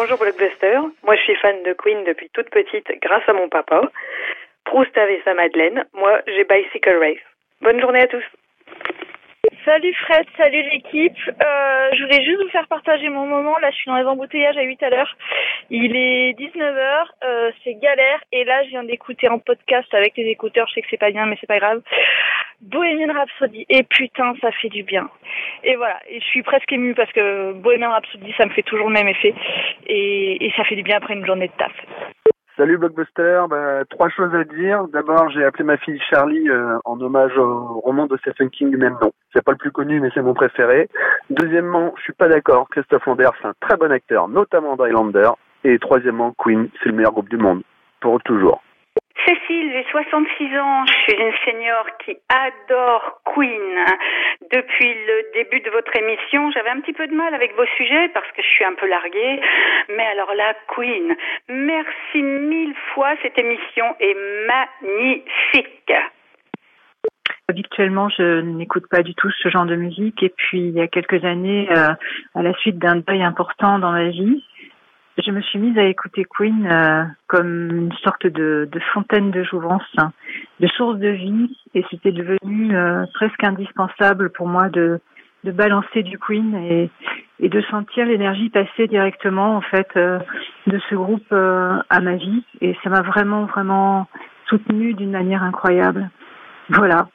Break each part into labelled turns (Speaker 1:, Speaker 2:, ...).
Speaker 1: Bonjour Blockbuster. Moi je suis fan de Queen depuis toute petite grâce à mon papa. Proust avait sa Madeleine. Moi j'ai Bicycle Race. Bonne journée à tous.
Speaker 2: Salut Fred, salut l'équipe. Je voulais juste vous faire partager mon moment. Là, je suis dans les embouteillages à 8 à l'heure. Il est 19h, c'est galère. Et là, je viens d'écouter en podcast avec les écouteurs. Je sais que c'est pas bien, mais c'est pas grave. Bohemian Rhapsody. Et putain, ça fait du bien. Et voilà. Et je suis presque émue parce que Bohemian Rhapsody, ça me fait toujours le même effet. Et ça fait du bien après une journée de taf.
Speaker 3: Salut Blockbuster, 3 choses à dire. D'abord, j'ai appelé ma fille Charlie en hommage au roman de Stephen King du même nom. C'est pas le plus connu, mais c'est mon préféré. Deuxièmement, je suis pas d'accord. Christophe Lambert, c'est un très bon acteur, notamment dans Highlander. Et troisièmement, Queen, c'est le meilleur groupe du monde. Pour toujours.
Speaker 4: Cécile, j'ai 66 ans, je suis une senior qui adore Queen. Depuis le début de votre émission, j'avais un petit peu de mal avec vos sujets parce que je suis un peu larguée. Mais alors là, Queen, merci 1000 fois, cette émission est magnifique.
Speaker 5: Habituellement, je n'écoute pas du tout ce genre de musique. Et puis, il y a quelques années, à la suite d'un deuil important dans ma vie, je me suis mise à écouter Queen comme une sorte de fontaine de jouvence, de source de vie, et c'était devenu presque indispensable pour moi de balancer du Queen et de sentir l'énergie passer directement en fait de ce groupe à ma vie, et ça m'a vraiment vraiment soutenue d'une manière incroyable. Voilà.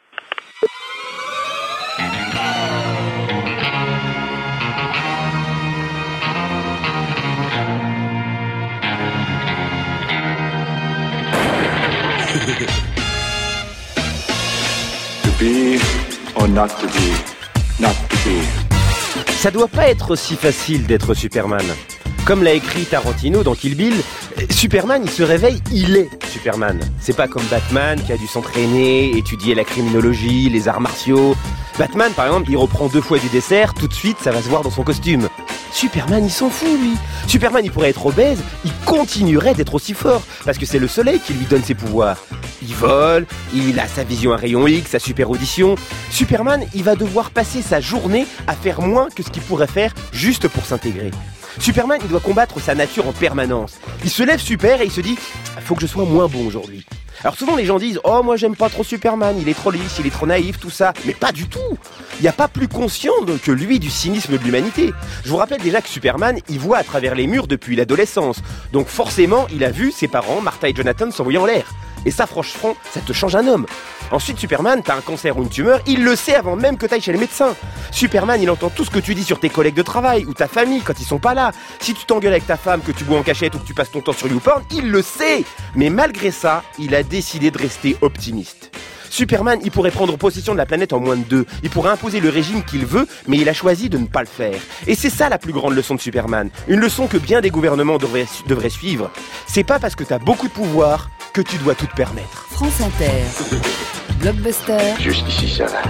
Speaker 6: To be or not to be, not to be.
Speaker 7: Ça doit pas être si facile d'être Superman. Comme l'a écrit Tarantino dans Kill Bill, Superman, il se réveille, il est Superman. C'est pas comme Batman qui a dû s'entraîner, étudier la criminologie, les arts martiaux. Batman, par exemple, il reprend 2 fois du dessert, tout de suite, ça va se voir dans son costume. Superman, il s'en fout, lui. Superman, il pourrait être obèse, il continuerait d'être aussi fort, parce que c'est le soleil qui lui donne ses pouvoirs. Il vole, il a sa vision à rayon X, sa super audition. Superman, il va devoir passer sa journée à faire moins que ce qu'il pourrait faire juste pour s'intégrer. Superman, il doit combattre sa nature en permanence. Il se lève super et il se dit « faut que je sois moins bon aujourd'hui ». Alors souvent les gens disent « oh moi j'aime pas trop Superman, il est trop lisse, il est trop naïf, tout ça ». Mais pas du tout. Il n'y a pas plus conscient que lui du cynisme de l'humanité. Je vous rappelle déjà que Superman, il voit à travers les murs depuis l'adolescence. Donc forcément, il a vu ses parents, Martha et Jonathan, s'envoyer en l'air. Et ça, franchement, ça te change un homme. Ensuite, Superman, t'as un cancer ou une tumeur, il le sait avant même que t'ailles chez le médecin. Superman, il entend tout ce que tu dis sur tes collègues de travail ou ta famille quand ils sont pas là. Si tu t'engueules avec ta femme, que tu bois en cachette ou que tu passes ton temps sur YouPorn, il le sait. Mais malgré ça, il a décidé de rester optimiste. Superman, il pourrait prendre possession de la planète en moins de 2. Il pourrait imposer le régime qu'il veut, mais il a choisi de ne pas le faire. Et c'est ça la plus grande leçon de Superman. Une leçon que bien des gouvernements devraient suivre. C'est pas parce que t'as beaucoup de pouvoir que tu dois tout te permettre.
Speaker 8: France Inter. Blockbuster.
Speaker 6: Jusqu'ici, ça va.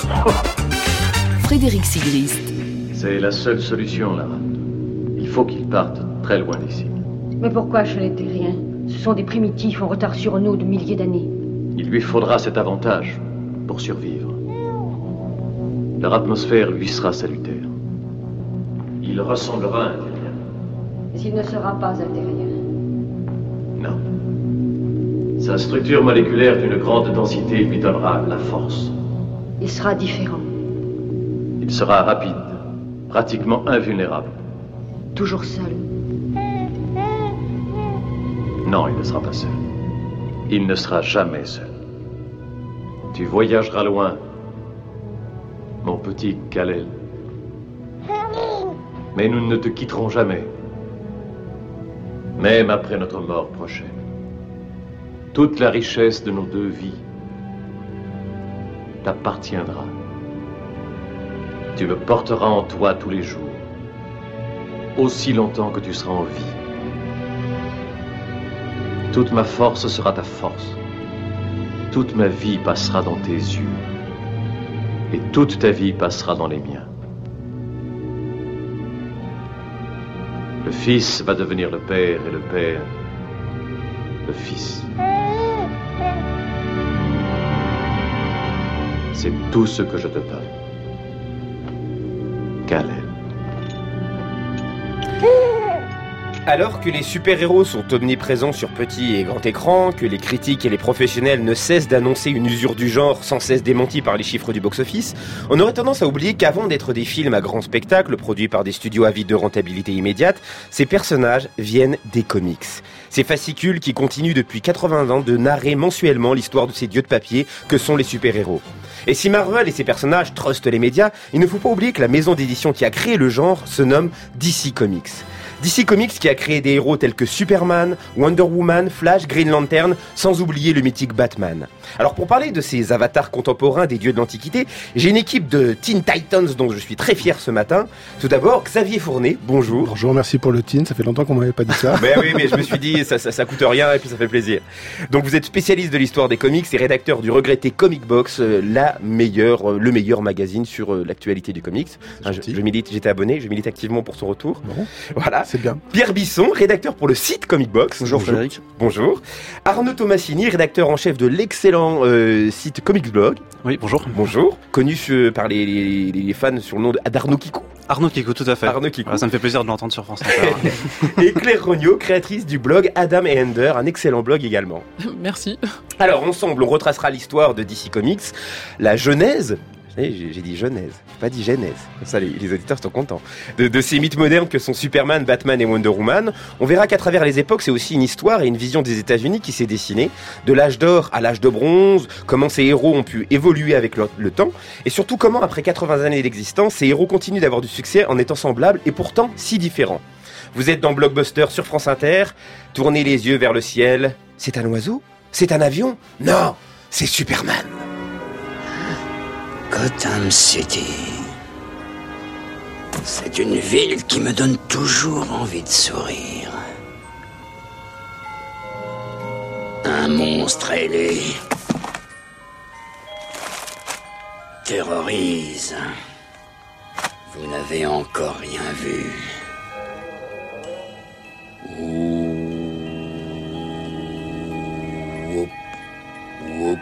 Speaker 8: Frédéric Sigrist.
Speaker 9: C'est la seule solution, là. Il faut qu'ils partent très loin d'ici.
Speaker 10: Mais pourquoi je n'étais rien? Ce sont des primitifs en retard sur nous de milliers d'années.
Speaker 9: Il lui faudra cet avantage pour survivre. Leur atmosphère lui sera salutaire. Il ressemblera à un terrien.
Speaker 10: Mais il ne sera pas un terrien.
Speaker 9: Non. Sa structure moléculaire d'une grande densité lui donnera la force.
Speaker 10: Il sera différent.
Speaker 9: Il sera rapide, pratiquement invulnérable.
Speaker 10: Toujours seul.
Speaker 9: Non, il ne sera pas seul. Il ne sera jamais seul. Tu voyageras loin, mon petit Kal-El. Mais nous ne te quitterons jamais. Même après notre mort prochaine. Toute la richesse de nos 2 vies t'appartiendra. Tu me porteras en toi tous les jours, aussi longtemps que tu seras en vie. Toute ma force sera ta force. Toute ma vie passera dans tes yeux. Et toute ta vie passera dans les miens. Le Fils va devenir le Père et le Père, le Fils. C'est tout ce que je te donne. Kal-El.
Speaker 7: Alors que les super-héros sont omniprésents sur petit et grand écran, que les critiques et les professionnels ne cessent d'annoncer une usure du genre sans cesse démentie par les chiffres du box-office, on aurait tendance à oublier qu'avant d'être des films à grand spectacle produits par des studios avides de rentabilité immédiate, ces personnages viennent des comics. Ces fascicules qui continuent depuis 80 ans de narrer mensuellement l'histoire de ces dieux de papier que sont les super-héros. Et si Marvel et ses personnages trustent les médias, il ne faut pas oublier que la maison d'édition qui a créé le genre se nomme DC Comics. DC Comics qui a créé des héros tels que Superman, Wonder Woman, Flash, Green Lantern, sans oublier le mythique Batman. Alors pour parler de ces avatars contemporains des dieux de l'Antiquité, j'ai une équipe de Teen Titans dont je suis très fier ce matin. Tout d'abord, Xavier Fournet, bonjour.
Speaker 11: Bonjour, merci pour le teen, ça fait longtemps qu'on m'avait pas dit ça.
Speaker 7: Oui, mais je me suis dit, ça coûte rien et puis ça fait plaisir. Donc vous êtes spécialiste de l'histoire des comics et rédacteur du regretté Comic Box, le meilleur magazine sur l'actualité du comics. J'étais abonné, je milite activement pour son retour.
Speaker 11: Bon,
Speaker 7: voilà.
Speaker 11: C'est bien.
Speaker 7: Pierre Bisson, rédacteur pour le site Comic Box.
Speaker 12: Bonjour Frédéric.
Speaker 7: Bonjour. Arnaud Tomassini, rédacteur en chef de l'excellent site Comics Blog.
Speaker 12: Oui, bonjour.
Speaker 7: Bonjour. Connu par les fans sur le nom d'Arnaud Kikou.
Speaker 12: Arnaud Kikou, tout à fait.
Speaker 7: Arnaud Kikou.
Speaker 12: Voilà, ça me fait plaisir de l'entendre sur France Inter.
Speaker 7: Et Claire Regnault, créatrice du blog Adam et Ender, un excellent blog également.
Speaker 13: Merci.
Speaker 7: Alors ensemble, on retracera l'histoire de DC Comics, la genèse. J'ai dit genèse, j'ai pas dit genèse. Comme ça, les auditeurs sont contents. De ces mythes modernes que sont Superman, Batman et Wonder Woman. On verra qu'à travers les époques, c'est aussi une histoire et une vision des États-Unis qui s'est dessinée. De l'âge d'or à l'âge de bronze, comment ces héros ont pu évoluer avec le temps. Et surtout, comment, après 80 années d'existence, ces héros continuent d'avoir du succès en étant semblables et pourtant si différents. Vous êtes dans Blockbuster sur France Inter. Tournez les yeux vers le ciel. C'est un oiseau ? C'est un avion ? Non, c'est Superman.
Speaker 14: Gotham City. C'est une ville qui me donne toujours envie de sourire. Un monstre ailé terrorise. Vous n'avez encore rien vu. Whoop, whoop.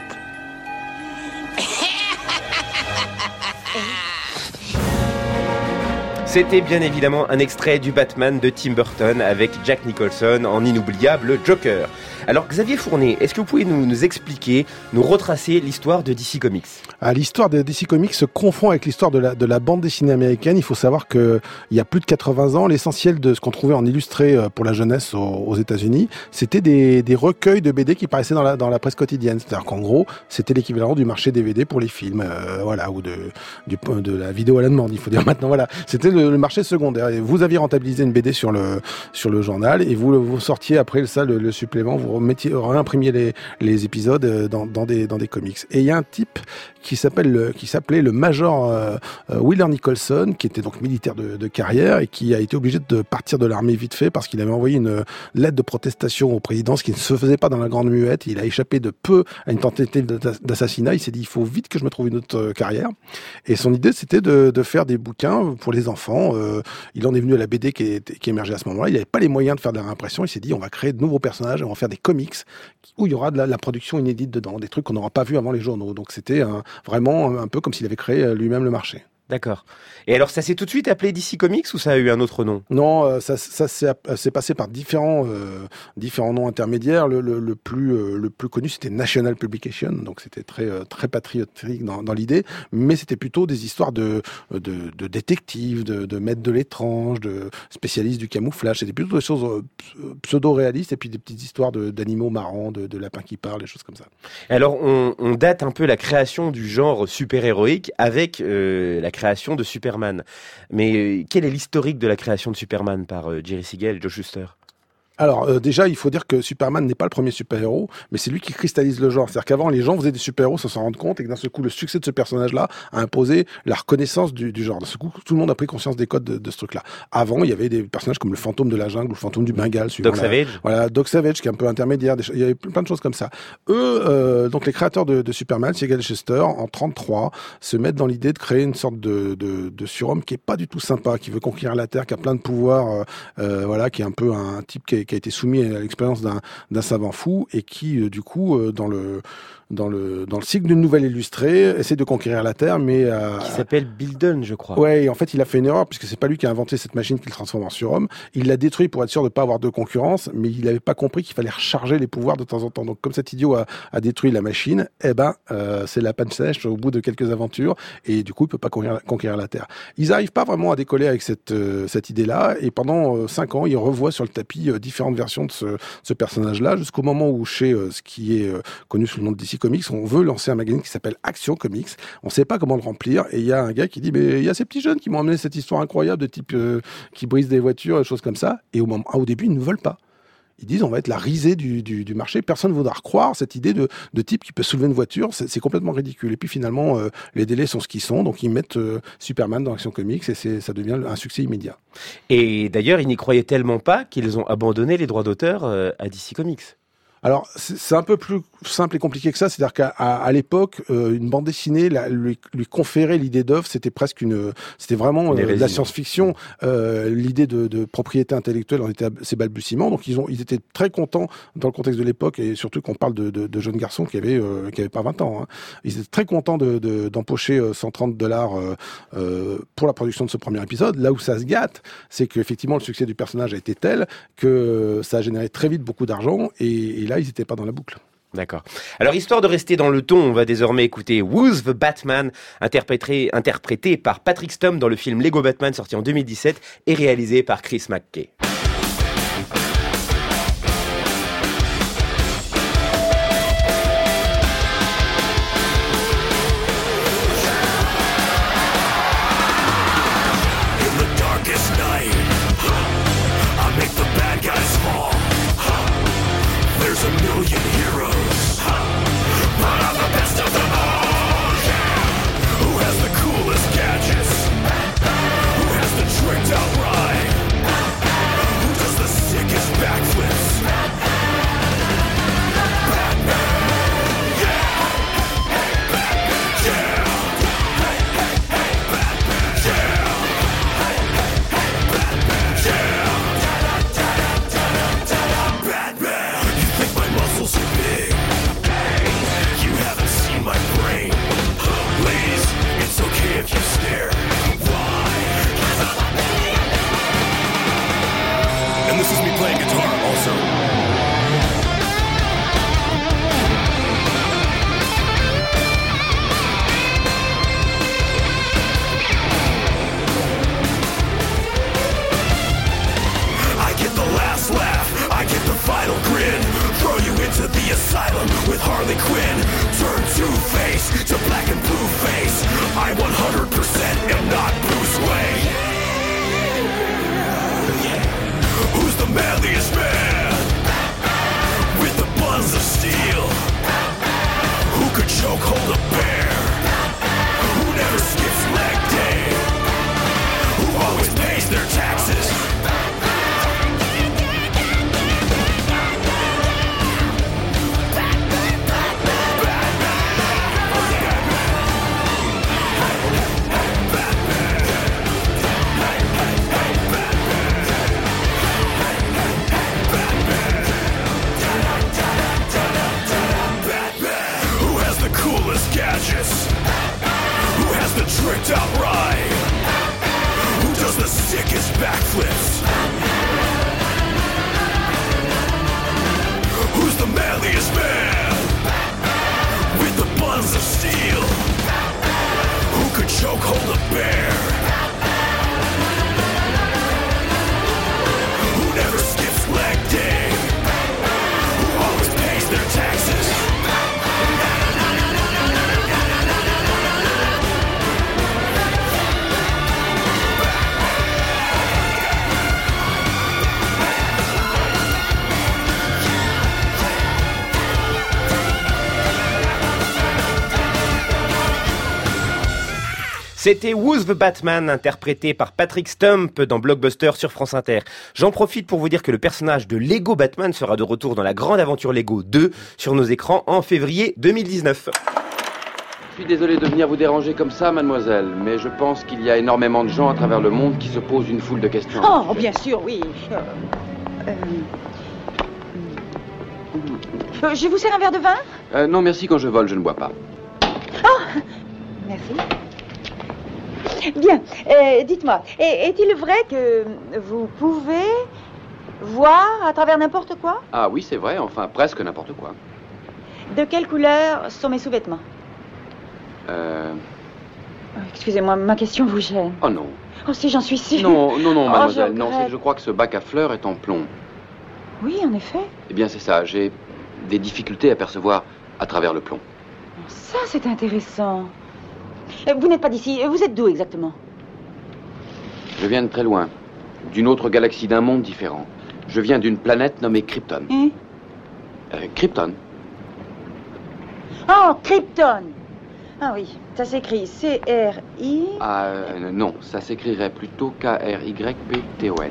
Speaker 7: C'était bien évidemment un extrait du Batman de Tim Burton avec Jack Nicholson en inoubliable Joker. Alors Xavier Fournet, est-ce que vous pouvez nous expliquer, nous retracer l'histoire de DC Comics ?
Speaker 11: L'histoire de DC Comics se confond avec l'histoire de la bande dessinée américaine. Il faut savoir que il y a plus de 80 ans, l'essentiel de ce qu'on trouvait en illustré pour la jeunesse aux États-Unis, c'était des recueils de BD qui paraissaient dans la presse quotidienne. C'est-à-dire qu'en gros, c'était l'équivalent du marché DVD pour les films, ou de la vidéo à la demande. Il faut dire maintenant, voilà, c'était le marché secondaire. Et vous aviez rentabilisé une BD sur le journal et vous sortiez après le supplément, vous réimprimiez les épisodes dans des comics. Et il y a un type qui s'appelait le Major Wheeler Nicholson, qui était donc militaire de carrière et qui a été obligé de partir de l'armée vite fait parce qu'il avait envoyé une lettre de protestation au président, ce qui ne se faisait pas dans la grande muette. Il a échappé de peu à une tentative d'assassinat. Il s'est dit, il faut vite que je me trouve une autre carrière. Et son idée, c'était de faire des bouquins pour les enfants. Il en est venu à la BD qui émergeait à ce moment-là. Il n'avait pas les moyens de faire de la réimpression. Il s'est dit, on va créer de nouveaux personnages et on va faire des comics où il y aura de la production inédite dedans, des trucs qu'on n'aura pas vu avant les journaux. Donc c'était vraiment un peu comme s'il avait créé lui-même le marché.
Speaker 7: D'accord. Et alors, ça s'est tout de suite appelé DC Comics ou ça a eu un autre nom ?
Speaker 11: Non, ça s'est passé par différents noms intermédiaires. Le plus connu, c'était National Publication, donc c'était très patriotique dans l'idée, mais c'était plutôt des histoires de détectives, de maîtres de l'étrange, de spécialistes du camouflage. C'était plutôt des choses pseudo-réalistes et puis des petites histoires d'animaux marrants, de lapins qui parlent, des choses comme ça.
Speaker 7: Alors, on date un peu la création du genre super-héroïque avec la création de Superman. Mais quel est l'historique de la création de Superman par Jerry Siegel et Joe Shuster ?
Speaker 11: Alors déjà, il faut dire que Superman n'est pas le premier super-héros, mais c'est lui qui cristallise le genre. C'est-à-dire qu'avant, les gens faisaient des super-héros sans s'en rendre compte, et que d'un seul coup, le succès de ce personnage-là a imposé la reconnaissance du genre. D'un seul coup, tout le monde a pris conscience des codes de ce truc-là. Avant, il y avait des personnages comme le fantôme de la jungle ou le fantôme du Bengale.
Speaker 7: Doc Savage.
Speaker 11: Voilà, Doc Savage, qui est un peu intermédiaire. Il y avait plein de choses comme ça. Eux, donc les créateurs de Superman, Siegel et Shuster, en 1933, se mettent dans l'idée de créer une sorte de surhomme qui est pas du tout sympa, qui veut conquérir la Terre, qui a plein de pouvoirs, qui est un peu un type qui a été soumis à l'expérience d'un savant fou et qui, du coup, dans dans le cycle d'une nouvelle illustrée, essaie de conquérir la Terre, mais
Speaker 7: qui s'appelle Bill Dunn, je crois.
Speaker 11: Ouais, et en fait, il a fait une erreur puisque c'est pas lui qui a inventé cette machine qui le transforme en surhomme. Il l'a détruit pour être sûr de pas avoir de concurrence, mais il n'avait pas compris qu'il fallait recharger les pouvoirs de temps en temps. Donc, comme cet idiot a détruit la machine, c'est la panne sèche au bout de quelques aventures, et du coup, il peut pas conquérir la Terre. Ils arrivent pas vraiment à décoller avec cette idée-là, et pendant 5 ans, ils revoient sur le tapis différentes versions de ce personnage-là, jusqu'au moment où chez ce qui est connu sous le nom de DC Comics, on veut lancer un magazine qui s'appelle Action Comics. On sait pas comment le remplir, et il y a un gars qui dit mais il y a ces petits jeunes qui m'ont amené cette histoire incroyable de type qui brise des voitures, des choses comme ça, et au début ils ne veulent pas. Ils disent on va être la risée du marché, personne ne voudra croire cette idée de type qui peut soulever une voiture, c'est complètement ridicule. Et puis finalement les délais sont ce qu'ils sont, donc ils mettent Superman dans Action Comics et ça devient un succès immédiat.
Speaker 7: Et d'ailleurs ils n'y croyaient tellement pas qu'ils ont abandonné les droits d'auteur à DC Comics.
Speaker 11: Alors, c'est un peu plus simple et compliqué que ça. C'est-à-dire qu'à l'époque, une bande dessinée lui conférait l'idée d'œuvre. C'était c'était vraiment de la science-fiction. L'idée de propriété intellectuelle en était à ses balbutiements. Donc, ils étaient très contents dans le contexte de l'époque, et surtout qu'on parle de jeunes garçons qui avaient pas 20 ans. Hein. Ils étaient très contents d'empocher $130 pour la production de ce premier épisode. Là où ça se gâte, c'est qu'effectivement, le succès du personnage a été tel que ça a généré très vite beaucoup d'argent, et là, ils n'étaient pas dans la boucle.
Speaker 7: D'accord. Alors, histoire de rester dans le ton, on va désormais écouter Who's the Batman, interprété par Patrick Stump dans le film Lego Batman, sorti en 2017 et réalisé par Chris McKay. C'était Who's the Batman, interprété par Patrick Stump dans Blockbuster sur France Inter. J'en profite pour vous dire que le personnage de Lego Batman sera de retour dans la grande aventure Lego 2 sur nos écrans en février 2019.
Speaker 13: Je suis désolé de venir vous déranger comme ça, mademoiselle, mais je pense qu'il y a énormément de gens à travers le monde qui se posent une foule de questions.
Speaker 10: Oh, bien sûr, oui. Je vous sers un verre de vin ?
Speaker 13: Non, merci, quand je vole, je ne bois pas.
Speaker 10: Oh, merci. Bien, dites-moi, est-il vrai que vous pouvez voir à travers n'importe quoi ?
Speaker 13: Ah oui, c'est vrai, enfin, presque n'importe quoi.
Speaker 10: De quelle couleur sont mes sous-vêtements ? Excusez-moi, ma question vous gêne.
Speaker 13: Oh non.
Speaker 10: Oh si, j'en suis sûre.
Speaker 13: Non, mademoiselle, non,
Speaker 10: regrette.
Speaker 13: je crois que ce bac à fleurs est en plomb.
Speaker 10: Oui, en effet.
Speaker 13: Eh bien, c'est ça, j'ai des difficultés à percevoir à travers le plomb.
Speaker 10: Ça, c'est intéressant. Vous n'êtes pas d'ici, vous êtes d'où exactement ?
Speaker 13: Je viens de très loin, d'une autre galaxie, d'un monde différent. Je viens d'une planète nommée Krypton. Krypton.
Speaker 10: Oh, Krypton. Ah oui, ça s'écrit C-R-I...
Speaker 13: Non, ça s'écrirait plutôt K-R-Y-P-T-O-N.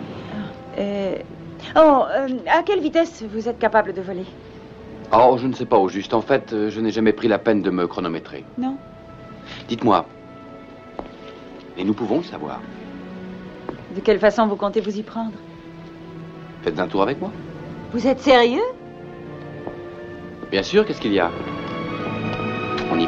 Speaker 10: À quelle vitesse vous êtes capable de voler ?
Speaker 13: Oh, je ne sais pas au juste. En fait, je n'ai jamais pris la peine de me chronométrer.
Speaker 10: Non.
Speaker 13: Dites-moi, et nous pouvons le savoir.
Speaker 10: De quelle façon vous comptez vous y prendre ?
Speaker 13: Faites un tour avec moi.
Speaker 10: Vous êtes sérieux ?
Speaker 13: Bien sûr, qu'est-ce qu'il y a ? On y va ?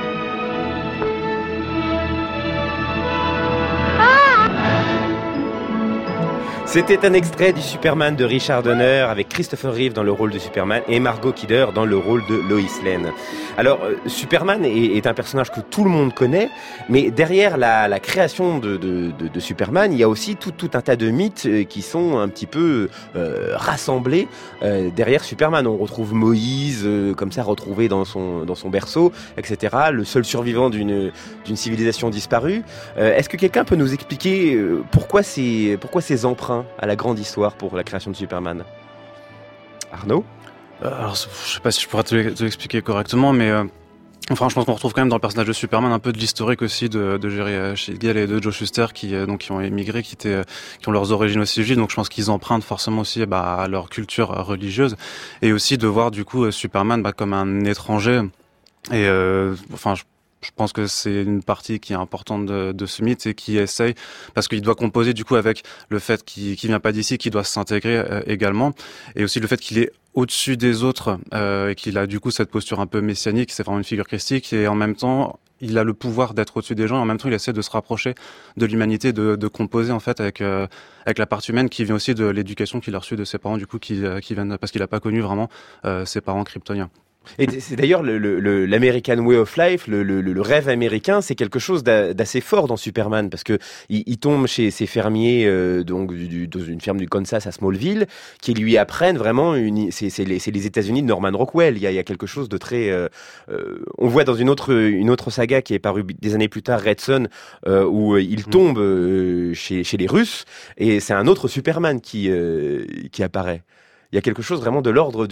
Speaker 7: C'était un extrait du Superman de Richard Donner avec Christopher Reeve dans le rôle de Superman et Margot Kidder dans le rôle de Lois Lane. Alors, Superman est un personnage que tout le monde connaît, mais derrière la création de Superman, il y a aussi tout un tas de mythes qui sont un petit peu rassemblés derrière Superman. On retrouve Moïse, comme ça, retrouvé dans son berceau, etc. Le seul survivant d'une civilisation disparue. Est-ce que quelqu'un peut nous expliquer pourquoi ces emprunts à la grande histoire pour la création de Superman? Arnaud?
Speaker 12: Alors, je sais pas si je pourrais te l'expliquer correctement, mais enfin, je pense qu'on retrouve quand même dans le personnage de Superman un peu de l'historique aussi de Jerry Siegel et de Joe Shuster qui ont émigré, qui ont leurs origines aussi juives. Donc, je pense qu'ils empruntent forcément aussi à leur culture religieuse, et aussi de voir du coup Superman comme un étranger. Et enfin, je pense que c'est une partie qui est importante de ce mythe et qui essaye, parce qu'il doit composer du coup avec le fait qu'il vient pas d'ici, qu'il doit s'intégrer également, et aussi le fait qu'il est au-dessus des autres et qu'il a du coup cette posture un peu messianique, c'est vraiment une figure christique, et en même temps il a le pouvoir d'être au-dessus des gens, et en même temps il essaie de se rapprocher de l'humanité, de composer en fait avec la partie humaine qui vient aussi de l'éducation qu'il a reçue de ses parents, du coup qui viennent, parce qu'il a pas connu vraiment ses parents kryptoniens.
Speaker 7: Et c'est d'ailleurs l'American Way of Life, le rêve américain, c'est quelque chose d'assez fort dans Superman, parce que il tombe chez ces fermiers donc dans une ferme du Kansas à Smallville, qui lui apprennent vraiment c'est les États-Unis de Norman Rockwell. Il y a quelque chose de très on voit dans une autre saga qui est parue des années plus tard, Red Son, où il tombe chez les Russes, et c'est un autre Superman qui apparaît. Il y a quelque chose vraiment de l'ordre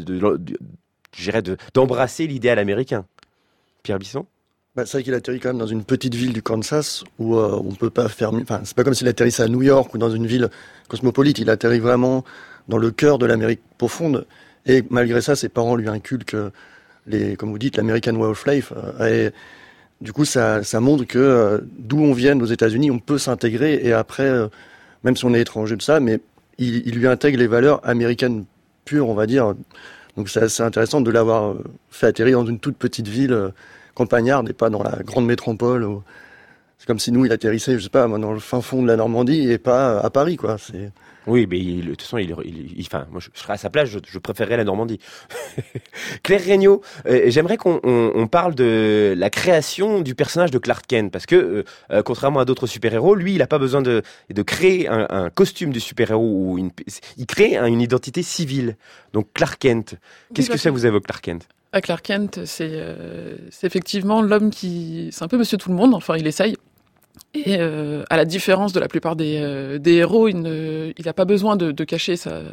Speaker 7: d'embrasser l'idéal américain. Pierre Bisson?
Speaker 15: C'est vrai qu'il atterrit quand même dans une petite ville du Kansas où on peut pas faire... Enfin, c'est pas comme s'il atterrissait à New York ou dans une ville cosmopolite. Il atterrit vraiment dans le cœur de l'Amérique profonde. Et malgré ça, ses parents lui inculquent comme vous dites, l'American Way of Life. Et du coup, ça montre que d'où on vient aux États-Unis, on peut s'intégrer. Et après, même si on est étranger de ça, mais il lui intègre les valeurs américaines pures, on va dire. Donc c'est assez intéressant de l'avoir fait atterrir dans une toute petite ville campagnarde et pas dans la grande métropole. C'est comme si nous, il atterrissait, je sais pas, dans le fin fond de la Normandie et pas à Paris, quoi.
Speaker 7: Oui, mais de toute façon, enfin, moi, je serais à sa place, je préférerais la Normandie. Claire Regnault, j'aimerais qu'on parle de la création du personnage de Clark Kent, parce que, contrairement à d'autres super-héros, lui, il n'a pas besoin de créer un costume du super-héros, il crée une identité civile. Donc, Clark Kent, qu'est-ce que ça vous évoque, Clark Kent?
Speaker 16: Clark Kent, c'est effectivement l'homme c'est un peu monsieur tout le monde, enfin, il essaye. Et à la différence de la plupart des héros, il n'a pas besoin de cacher sa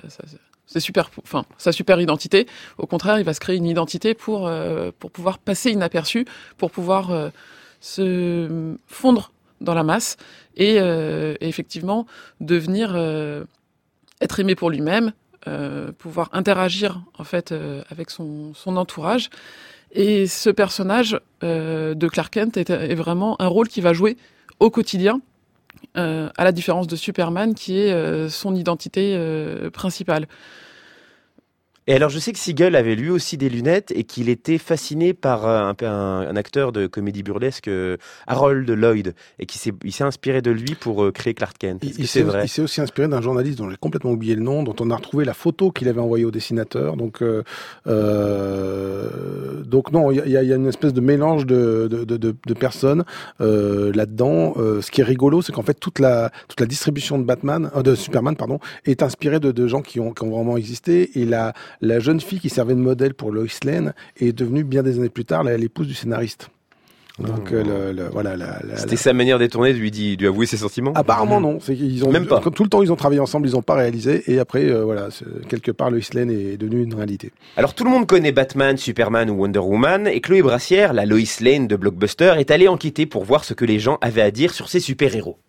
Speaker 16: super identité. Au contraire, il va se créer une identité pour pouvoir passer inaperçu, pour pouvoir se fondre dans la masse et effectivement devenir être aimé pour lui-même, pouvoir interagir en fait avec son entourage. Et ce personnage de Clark Kent est vraiment un rôle qui va jouer au quotidien, à la différence de Superman qui est son identité principale.
Speaker 7: Et alors, je sais que Siegel avait lui aussi des lunettes et qu'il était fasciné par un acteur de comédie burlesque, Harold Lloyd, et il s'est inspiré de lui pour créer Clark Kent. Est-ce que c'est vrai?
Speaker 11: Il s'est aussi inspiré d'un journaliste dont j'ai complètement oublié le nom, dont on a retrouvé la photo qu'il avait envoyée au dessinateur. Donc non, il y a une espèce de mélange de personnes là-dedans. Ce qui est rigolo, c'est qu'en fait toute la distribution de Superman, est inspirée de gens qui ont vraiment existé. Et la jeune fille qui servait de modèle pour Lois Lane est devenue bien des années plus tard l'épouse du scénariste. Donc voilà.
Speaker 7: C'était sa manière détournée de lui avouer ses sentiments.
Speaker 11: Apparemment non. Ils ont
Speaker 7: même pas.
Speaker 11: Tout le temps ils ont travaillé ensemble, ils n'ont pas réalisé. Et après quelque part Lois Lane est devenue une réalité.
Speaker 7: Alors tout le monde connaît Batman, Superman ou Wonder Woman, et Chloé Brassière, la Lois Lane de Blockbuster, est allée enquêter pour voir ce que les gens avaient à dire sur ces super-héros.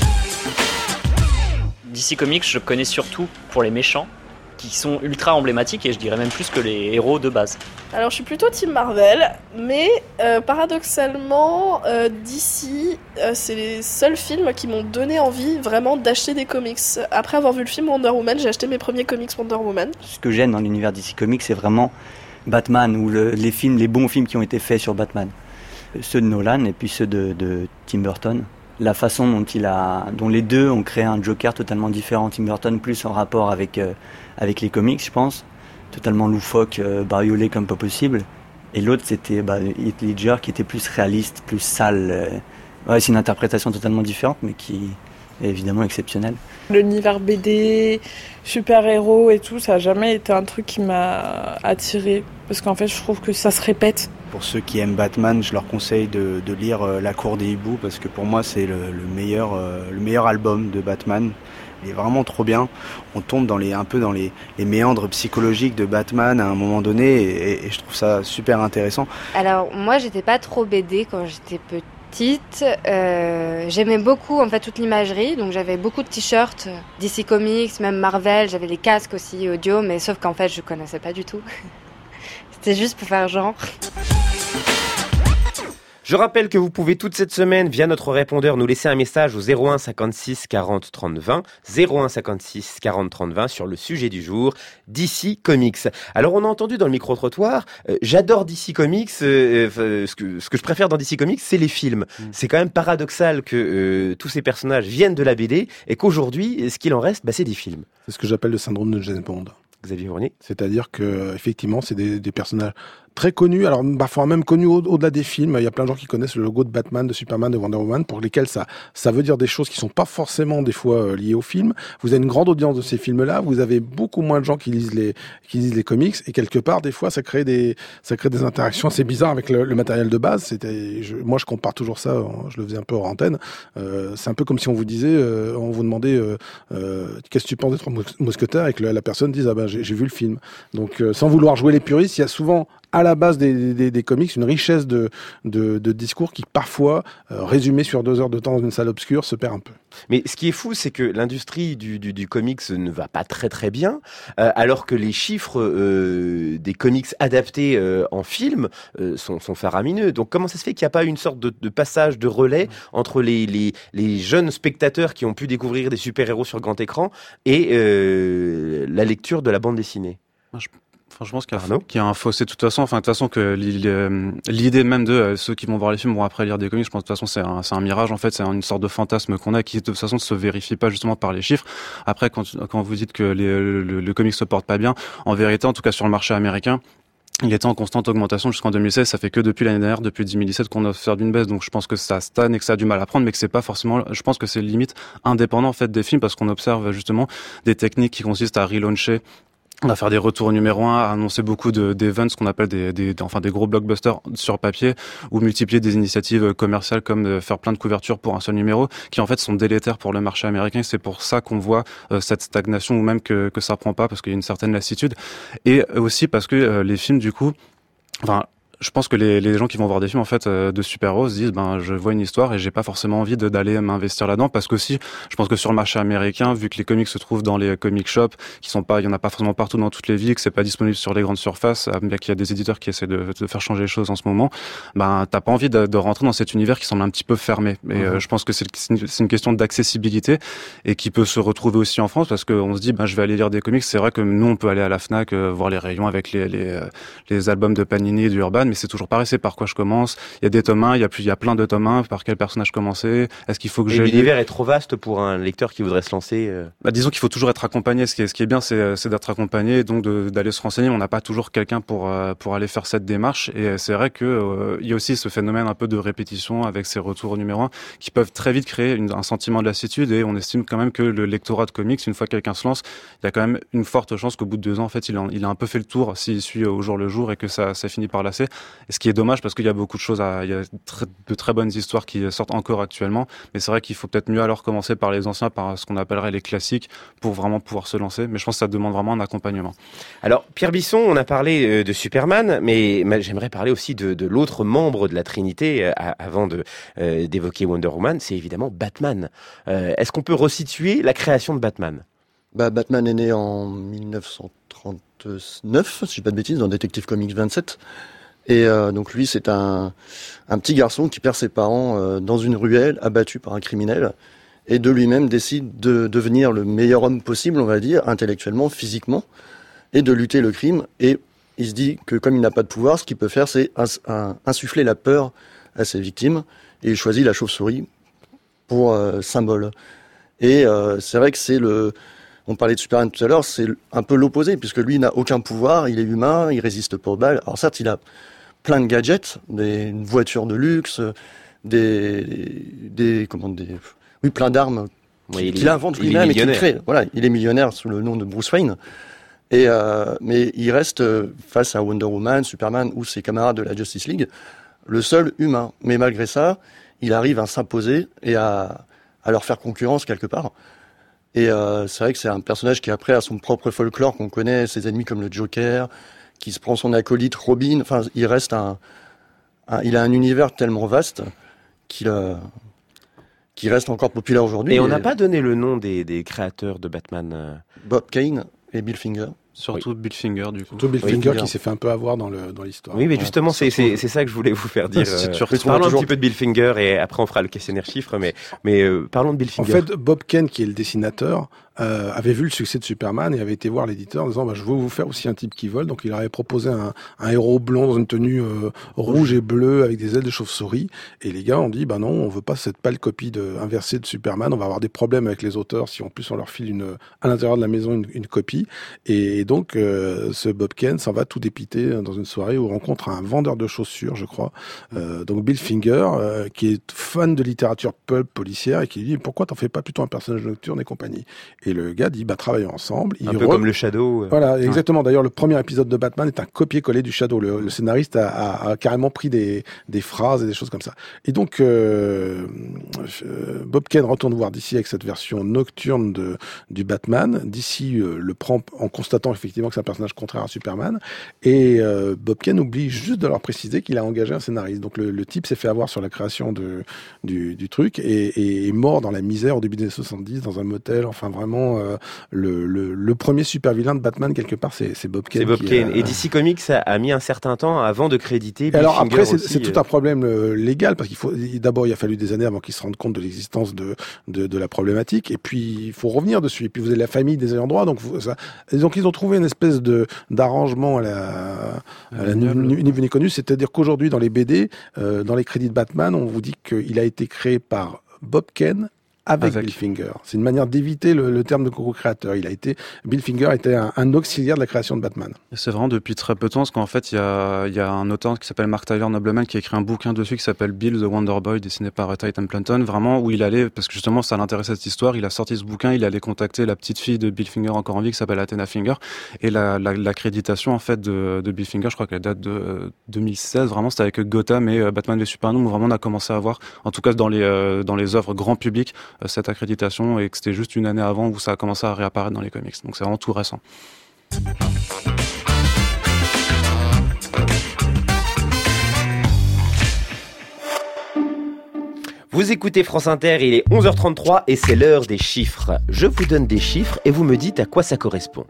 Speaker 17: DC Comics, je connais surtout pour les méchants, qui sont ultra emblématiques et je dirais même plus que les héros de base.
Speaker 18: Alors je suis plutôt team Marvel, mais paradoxalement DC, c'est les seuls films qui m'ont donné envie vraiment d'acheter des comics. Après avoir vu le film Wonder Woman, j'ai acheté mes premiers comics Wonder Woman.
Speaker 19: Ce que j'aime dans l'univers DC Comics, c'est vraiment Batman ou les bons films qui ont été faits sur Batman. Ceux de Nolan et puis ceux de Tim Burton. La façon dont les deux ont créé un Joker totalement différent. Tim Burton plus en rapport avec les comics, je pense, totalement loufoque, bariolé comme pas possible. Et l'autre, c'était Heath Ledger, qui était plus réaliste, plus sale. C'est une interprétation totalement différente, mais qui est évidemment exceptionnelle.
Speaker 20: L'univers BD, super-héros et tout, ça n'a jamais été un truc qui m'a attirée. Parce qu'en fait, je trouve que ça se répète.
Speaker 21: Pour ceux qui aiment Batman, je leur conseille de lire La Cour des Hiboux, parce que pour moi, c'est le meilleur album de Batman. Il est vraiment trop bien. On tombe un peu dans les méandres psychologiques de Batman à un moment donné, et je trouve ça super intéressant.
Speaker 22: Alors, moi, j'étais pas trop BD quand j'étais petite. J'aimais beaucoup en fait toute l'imagerie, donc j'avais beaucoup de t-shirts DC Comics, même Marvel, j'avais les casques aussi audio, mais sauf qu'en fait je connaissais pas du tout. C'était juste pour faire genre.
Speaker 7: Je rappelle que vous pouvez toute cette semaine, via notre répondeur, nous laisser un message au 01 56 40 30 20, 01 56 40 30 20 sur le sujet du jour, DC Comics. Alors on a entendu dans le micro-trottoir, j'adore DC Comics, ce que je préfère dans DC Comics, c'est les films. C'est quand même paradoxal que tous ces personnages viennent de la BD et qu'aujourd'hui, ce qu'il en reste, c'est des films.
Speaker 11: C'est ce que j'appelle le syndrome de James Bond.
Speaker 7: Xavier Fournier.
Speaker 11: C'est-à-dire que effectivement, c'est des personnages très connus, alors parfois même connus au-delà des films. Il y a plein de gens qui connaissent le logo de Batman, de Superman, de Wonder Woman, pour lesquels ça veut dire des choses qui sont pas forcément des fois liées au film. Vous avez une grande audience de ces films-là, vous avez beaucoup moins de gens qui lisent les comics, et quelque part, des fois, ça crée des interactions assez bizarres avec le matériel de base. Moi, je compare toujours ça, je le faisais un peu hors antenne. C'est un peu comme si on vous disait, on vous demandait qu'est-ce que tu penses des Trois Mousquetaires, et que la personne dise j'ai vu le film. Donc, sans vouloir jouer les puristes, il y a souvent à la base des comics une richesse de discours qui parfois, résumé sur 2 heures de temps dans une salle obscure, se perd un peu.
Speaker 7: Mais ce qui est fou, c'est que l'industrie du comics ne va pas très très bien, alors que les chiffres des comics adaptés en film sont faramineux. Donc comment ça se fait qu'il n'y a pas une sorte de passage de relais entre les jeunes spectateurs qui ont pu découvrir des super-héros sur grand écran et la lecture de la bande dessinée?
Speaker 12: Je pense qu'il y a un fossé de toute façon. De toute façon, que l'idée même de ceux qui vont voir les films vont après lire des comics, je pense que de toute façon c'est un mirage en fait, c'est une sorte de fantasme qu'on a qui de toute façon ne se vérifie pas justement par les chiffres. Après, quand vous dites que le comics se porte pas bien, en vérité, en tout cas sur le marché américain, il était en constante augmentation jusqu'en 2016. Ça fait que depuis l'année dernière, depuis 2017, qu'on observe d'une baisse. Donc, je pense que ça stagne et que ça a du mal à prendre, mais que c'est pas forcément, je pense que c'est limite indépendant, en fait, des films, parce qu'on observe justement des techniques qui consistent à relauncher. On va faire des retours numéro 1, annoncer beaucoup d'events, ce qu'on appelle des gros blockbusters sur papier, ou multiplier des initiatives commerciales comme faire plein de couvertures pour un seul numéro, qui en fait sont délétères pour le marché américain. C'est pour ça qu'on voit cette stagnation, ou même que ça prend pas, parce qu'il y a une certaine lassitude. Et aussi parce que les films, du coup, Je pense que les gens qui vont voir des films en fait de super-héros se disent je vois une histoire et j'ai pas forcément envie d'aller m'investir là-dedans, parce qu'aussi je pense que sur le marché américain, vu que les comics se trouvent dans les comic shops qui sont pas, il y en a pas forcément partout dans toutes les villes, que c'est pas disponible sur les grandes surfaces, bien qu'il y a des éditeurs qui essaient de faire changer les choses en ce moment, t'as pas envie de rentrer dans cet univers qui semble un petit peu fermé. Et je pense que c'est une question d'accessibilité et qui peut se retrouver aussi en France, parce qu'on se dit je vais aller lire des comics. C'est vrai que nous on peut aller à la Fnac voir les rayons avec les albums de Panini et du Urban, mais c'est toujours pareil, c'est par quoi je commence. Il y a des tomes 1, il y a plein de tomes 1, par quel personnage commencer? Est-ce qu'il faut que
Speaker 7: l'univers est trop vaste pour un lecteur qui voudrait se lancer
Speaker 12: disons qu'il faut toujours être accompagné. Ce qui est bien, c'est d'être accompagné, donc d'aller se renseigner. On n'a pas toujours quelqu'un pour aller faire cette démarche, et c'est vrai que il y a aussi ce phénomène un peu de répétition avec ces retours au numéro 1 qui peuvent très vite créer un sentiment de lassitude, et on estime quand même que le lectorat de comics, une fois que quelqu'un se lance, il y a quand même une forte chance qu'au bout de 2 ans, en fait, il a un peu fait le tour s'il suit au jour le jour, et que ça finit par lasser. Et ce qui est dommage, parce qu'il y a beaucoup de choses, il y a de très bonnes histoires qui sortent encore actuellement, mais c'est vrai qu'il faut peut-être mieux alors commencer par les anciens, par ce qu'on appellerait les classiques, pour vraiment pouvoir se lancer. Mais je pense que ça demande vraiment un accompagnement.
Speaker 7: Alors, Pierre Bisson, on a parlé de Superman, mais j'aimerais parler aussi de l'autre membre de la Trinité avant d'évoquer Wonder Woman, c'est évidemment Batman. Est-ce qu'on peut resituer la création de Batman?
Speaker 15: Batman est né en 1939, si je dis pas de bêtises, dans Detective Comics 27. Et donc lui, c'est un petit garçon qui perd ses parents dans une ruelle, abattu par un criminel, et de lui-même décide de devenir le meilleur homme possible, on va dire, intellectuellement, physiquement, et de lutter le crime. Et il se dit que comme il n'a pas de pouvoir, ce qu'il peut faire, c'est insuffler la peur à ses victimes, et il choisit la chauve-souris pour symbole. Et c'est vrai que on parlait de Superman tout à l'heure, c'est un peu l'opposé, puisque lui n'a aucun pouvoir, il est humain, il résiste pas aux balles. Alors certes, il a plein de gadgets, une voiture de luxe, plein d'armes qu'il invente lui-même et qu'il crée. Voilà, il est millionnaire sous le nom de Bruce Wayne. Mais il reste face à Wonder Woman, Superman ou ses camarades de la Justice League, le seul humain. Mais malgré ça, il arrive à s'imposer et à leur faire concurrence quelque part. Et c'est vrai que c'est un personnage qui après a son propre folklore qu'on connaît, ses ennemis comme le Joker, qui se prend son acolyte Robin. Enfin, il reste il a un univers tellement vaste qu'il reste encore populaire aujourd'hui.
Speaker 7: Et on n'a pas donné le nom des créateurs de Batman.
Speaker 15: Bob Kane et Bill Finger.
Speaker 12: Surtout Bill Finger, du coup.
Speaker 11: Surtout Bill Finger qui s'est fait un peu avoir dans l'histoire.
Speaker 7: Oui, mais justement, c'est ça que je voulais vous faire dire. Parlons un petit peu de Bill Finger et après on fera le questionnaire chiffre, mais parlons de Bill Finger.
Speaker 11: En fait, Bob Kane, qui est le dessinateur, avait vu le succès de Superman et avait été voir l'éditeur en disant je veux vous faire aussi un type qui vole. Donc il avait proposé un héros blond dans une tenue rouge et bleue avec des ailes de chauve-souris. Et les gars ont dit non, on veut pas cette pâle copie inversée de Superman. On va avoir des problèmes avec les auteurs si en plus on leur file à l'intérieur de la maison une copie. Et donc ce Bob Kane s'en va tout dépité dans une soirée où on rencontre un vendeur de chaussures, je crois. Donc Bill Finger, qui est fan de littérature pulp policière et qui lui dit pourquoi t'en fais pas plutôt un personnage nocturne et compagnie. Et le gars dit travaillons ensemble.
Speaker 7: Un peu comme le Shadow.
Speaker 11: Voilà, exactement. D'ailleurs, le premier épisode de Batman est un copier-coller du Shadow. Le scénariste a carrément pris des phrases et des choses comme ça. Et donc Bob Kane retourne voir DC avec cette version nocturne du Batman. DC le prend en constatant effectivement que c'est un personnage contraire à Superman. Et Bob Kane oublie juste de leur préciser qu'il a engagé un scénariste. Donc le type s'est fait avoir sur la création du truc et est mort dans la misère au début des années 70 dans un motel. Enfin vraiment le premier super vilain de Batman quelque part c'est Bob Kane.
Speaker 7: C'est Bob Kane. Et DC Comics a mis un certain temps avant de créditer Bill
Speaker 11: alors
Speaker 7: Finger
Speaker 11: après
Speaker 7: aussi,
Speaker 11: c'est tout un problème légal parce d'abord il a fallu des années avant qu'ils se rendent compte de l'existence de la problématique et puis il faut revenir dessus et puis vous avez la famille des ayants droit donc ils ont trouvé une espèce d'arrangement à la ni vu ni connu, c'est-à-dire qu'aujourd'hui dans les BD dans les crédits de Batman on vous dit qu'il a été créé par Bob Kane avec Bill Finger. C'est une manière d'éviter le terme de co-créateur. Bill Finger était un auxiliaire de la création de Batman.
Speaker 12: Et c'est vraiment depuis très peu de temps, parce qu'en fait, il y a un auteur qui s'appelle Mark Tyler Nobleman qui a écrit un bouquin dessus qui s'appelle Bill the Wonder Boy, dessiné par Titan Planton, vraiment où il allait, parce que justement ça l'intéressait cette histoire, il a sorti ce bouquin, il allait contacter la petite fille de Bill Finger encore en vie qui s'appelle Athena Finger, et l'accréditation en fait de Bill Finger, je crois qu'elle date de 2016, vraiment c'était avec Gotham et Batman v Superman où vraiment on a commencé à voir, en tout cas dans les œuvres grand public, cette accréditation et que c'était juste une année avant où ça a commencé à réapparaître dans les comics. Donc c'est vraiment tout récent.
Speaker 7: Vous écoutez France Inter, il est 11h33 et c'est l'heure des chiffres. Je vous donne des chiffres et vous me dites à quoi ça correspond.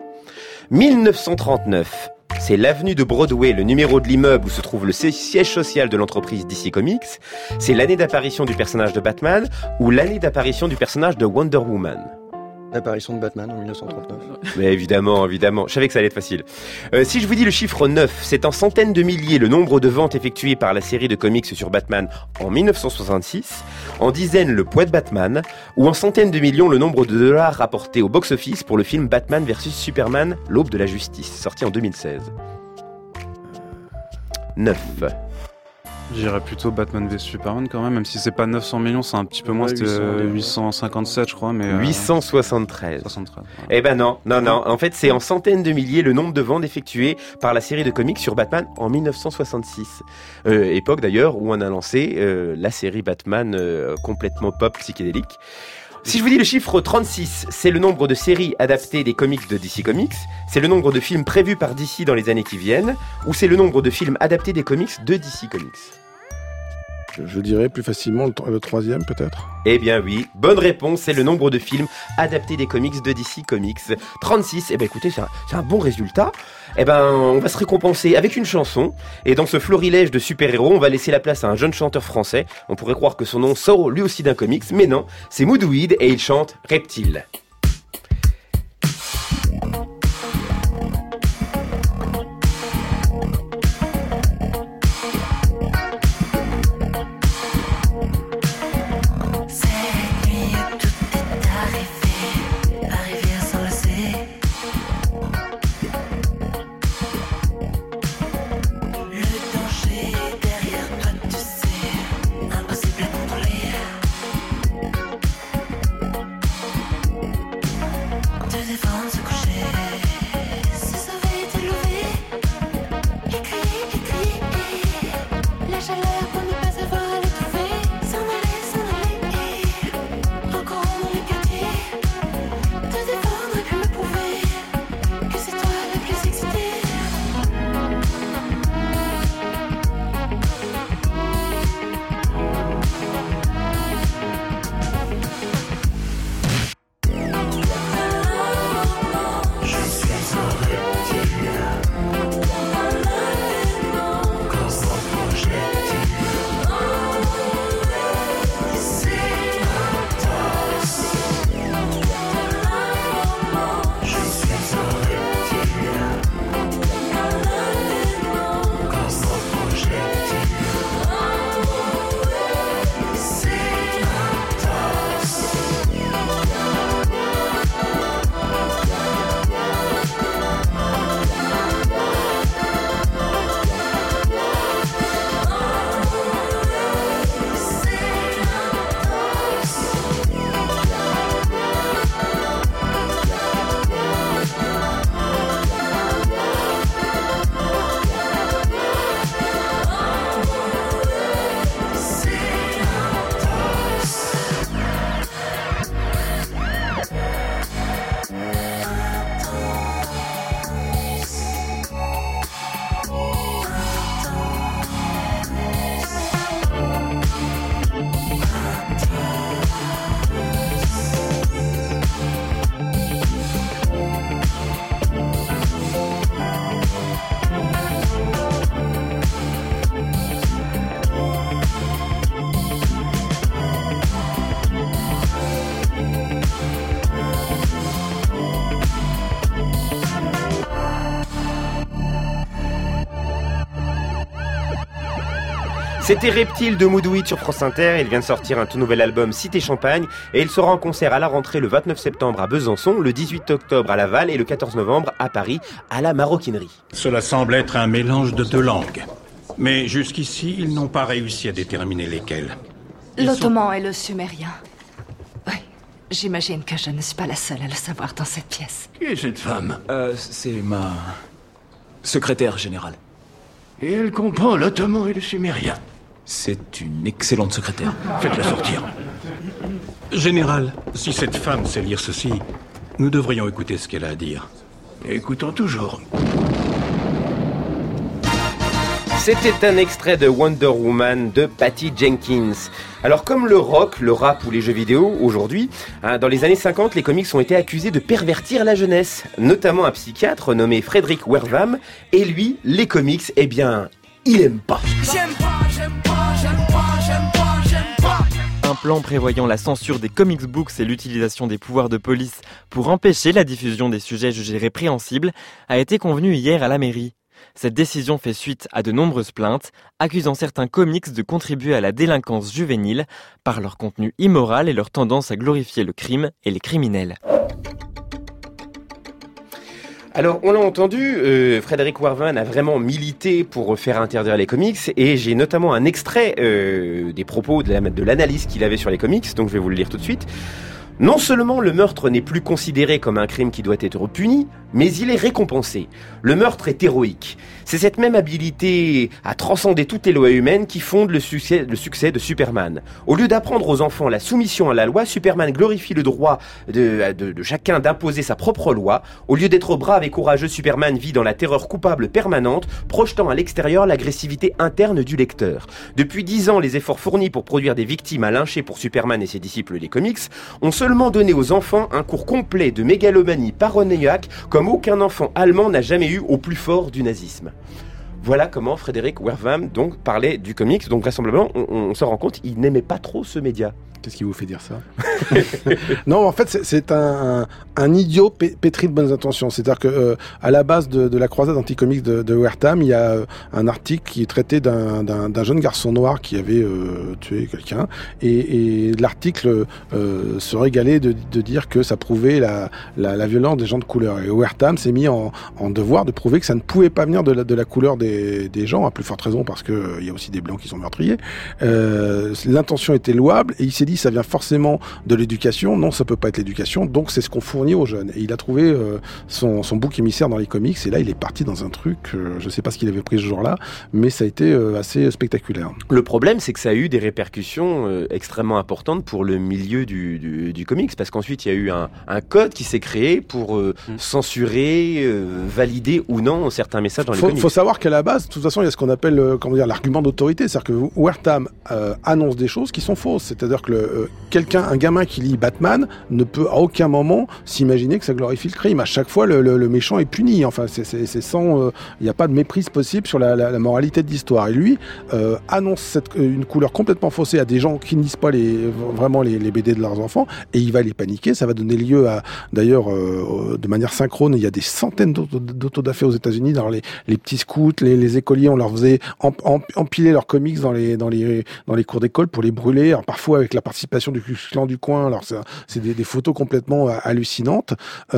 Speaker 7: 1939, c'est l'avenue de Broadway, le numéro de l'immeuble où se trouve le siège social de l'entreprise DC Comics. C'est l'année d'apparition du personnage de Batman ou l'année d'apparition du personnage de Wonder Woman.
Speaker 15: L'apparition de Batman en 1939.
Speaker 7: Mais évidemment, je savais que ça allait être facile. Si je vous dis le chiffre 9, c'est en centaines de milliers le nombre de ventes effectuées par la série de comics sur Batman en 1966, en dizaines le poids de Batman, ou en centaines de millions le nombre de dollars rapportés au box-office pour le film Batman vs Superman, l'aube de la justice, sorti en 2016. 9.
Speaker 12: J'irais plutôt Batman vs Superman quand même si c'est pas 900 millions, c'est un petit peu moins, c'était 857 je crois, mais...
Speaker 7: 873.
Speaker 12: 73. Ouais.
Speaker 7: Eh ben non, en fait c'est en centaines de milliers le nombre de ventes effectuées par la série de comics sur Batman en 1966. Époque d'ailleurs où on a lancé la série Batman complètement pop psychédélique. Si je vous dis le chiffre 36, c'est le nombre de séries adaptées des comics de DC Comics, c'est le nombre de films prévus par DC dans les années qui viennent, ou c'est le nombre de films adaptés des comics de DC Comics?
Speaker 11: Je dirais plus facilement le troisième peut-être.
Speaker 7: Eh bien oui, bonne réponse, c'est le nombre de films adaptés des comics de DC Comics. 36, eh ben écoutez, c'est un bon résultat. Eh ben on va se récompenser avec une chanson, et dans ce florilège de super-héros, on va laisser la place à un jeune chanteur français. On pourrait croire que son nom sort lui aussi d'un comics, mais non, c'est Moodweed et il chante Reptile. C'était Reptile de Moodweed sur France Inter. Il vient de sortir un tout nouvel album Cité Champagne et il sera en concert à la rentrée le 29 septembre à Besançon, le 18 octobre à Laval et le 14 novembre à Paris à la Maroquinerie.
Speaker 1: Cela semble être un mélange de deux langues. Mais jusqu'ici, ils n'ont pas réussi à déterminer lesquelles.
Speaker 2: L'ottoman et le sumérien. Oui, j'imagine que je ne suis pas la seule à le savoir dans cette pièce.
Speaker 1: Qui est cette femme?
Speaker 23: C'est ma secrétaire générale.
Speaker 1: Et elle comprend l'ottoman et le sumérien.
Speaker 23: C'est une excellente secrétaire.
Speaker 1: Faites-la sortir. Général, si cette femme sait lire ceci, nous devrions écouter ce qu'elle a à dire. Écoutons toujours.
Speaker 7: C'était un extrait de Wonder Woman de Patty Jenkins. Alors comme le rock, le rap ou les jeux vidéo aujourd'hui, dans les années 50, les comics ont été accusés de pervertir la jeunesse, notamment un psychiatre nommé Frederick Wertham, et lui, les comics, eh bien, il aime pas.
Speaker 3: Un plan prévoyant la censure des comics books et l'utilisation des pouvoirs de police pour empêcher la diffusion des sujets jugés répréhensibles a été convenu hier à la mairie. Cette décision fait suite à de nombreuses plaintes, accusant certains comics de contribuer à la délinquance juvénile par leur contenu immoral et leur tendance à glorifier le crime et les criminels.
Speaker 7: Alors, on l'a entendu, Frederick Wertham a vraiment milité pour faire interdire les comics, et j'ai notamment un extrait des propos de l'analyse qu'il avait sur les comics, donc je vais vous le lire tout de suite. Non seulement le meurtre n'est plus considéré comme un crime qui doit être puni, mais il est récompensé. Le meurtre est héroïque. C'est cette même habilité à transcender toutes les lois humaines qui fonde le succès de Superman. Au lieu d'apprendre aux enfants la soumission à la loi, Superman glorifie le droit de chacun d'imposer sa propre loi. Au lieu d'être brave et courageux, Superman vit dans la terreur coupable permanente, projetant à l'extérieur l'agressivité interne du lecteur. Depuis 10 ans, les efforts fournis pour produire des victimes à lyncher pour Superman et ses disciples les comics ont seulement donné aux enfants un cours complet de mégalomanie paranoïaque comme aucun enfant allemand n'a jamais eu au plus fort du nazisme. Voilà comment Frederick Wertham donc parlait du comics. Donc vraisemblablement, on se rend compte, il n'aimait pas trop ce média.
Speaker 11: Qu'est-ce qui vous fait dire ça? Non, en fait, c'est un idiot pétri de bonnes intentions. C'est-à-dire que à la base de la croisade anti-comics de Wertham, il y a un article qui traitait d'un jeune garçon noir qui avait tué quelqu'un, et l'article se régalait de dire que ça prouvait la violence des gens de couleur. Et Wertham s'est mis en devoir de prouver que ça ne pouvait pas venir de la couleur des gens, à plus forte raison parce que il y a aussi des blancs qui sont meurtriers. L'intention était louable, et il s'est dit ça vient forcément de l'éducation. Non, ça peut pas être l'éducation, donc c'est ce qu'on fournit aux jeunes. Et il a trouvé son bouc émissaire dans les comics, et là il est parti dans un truc, je sais pas ce qu'il avait pris ce jour-là, mais ça a été assez spectaculaire.
Speaker 7: Le problème, c'est que ça a eu des répercussions extrêmement importantes pour le milieu du comics, parce qu'ensuite il y a eu un code qui s'est créé pour censurer, valider ou non certains messages dans les comics.
Speaker 11: Faut savoir qu'à la base, de toute façon, il y a ce qu'on appelle l'argument d'autorité, c'est-à-dire que Wertham annonce des choses qui sont fausses, c'est-à-dire que un gamin qui lit Batman ne peut à aucun moment s'imaginer que ça glorifie le crime. À chaque fois, le méchant est puni. Enfin, c'est sans, il n'y a pas de méprise possible sur la moralité de l'histoire. Et lui annonce une couleur complètement faussée à des gens qui ne lisent pas vraiment les BD de leurs enfants, et il va les paniquer. Ça va donner lieu à, d'ailleurs, de manière synchrone, il y a des centaines d'autodafés aux États-Unis dans les petits scouts, les écoliers, on leur faisait empiler leurs comics dans les cours d'école pour les brûler. Alors, parfois avec la participation du clan du coin. Alors c'est des photos complètement hallucinantes,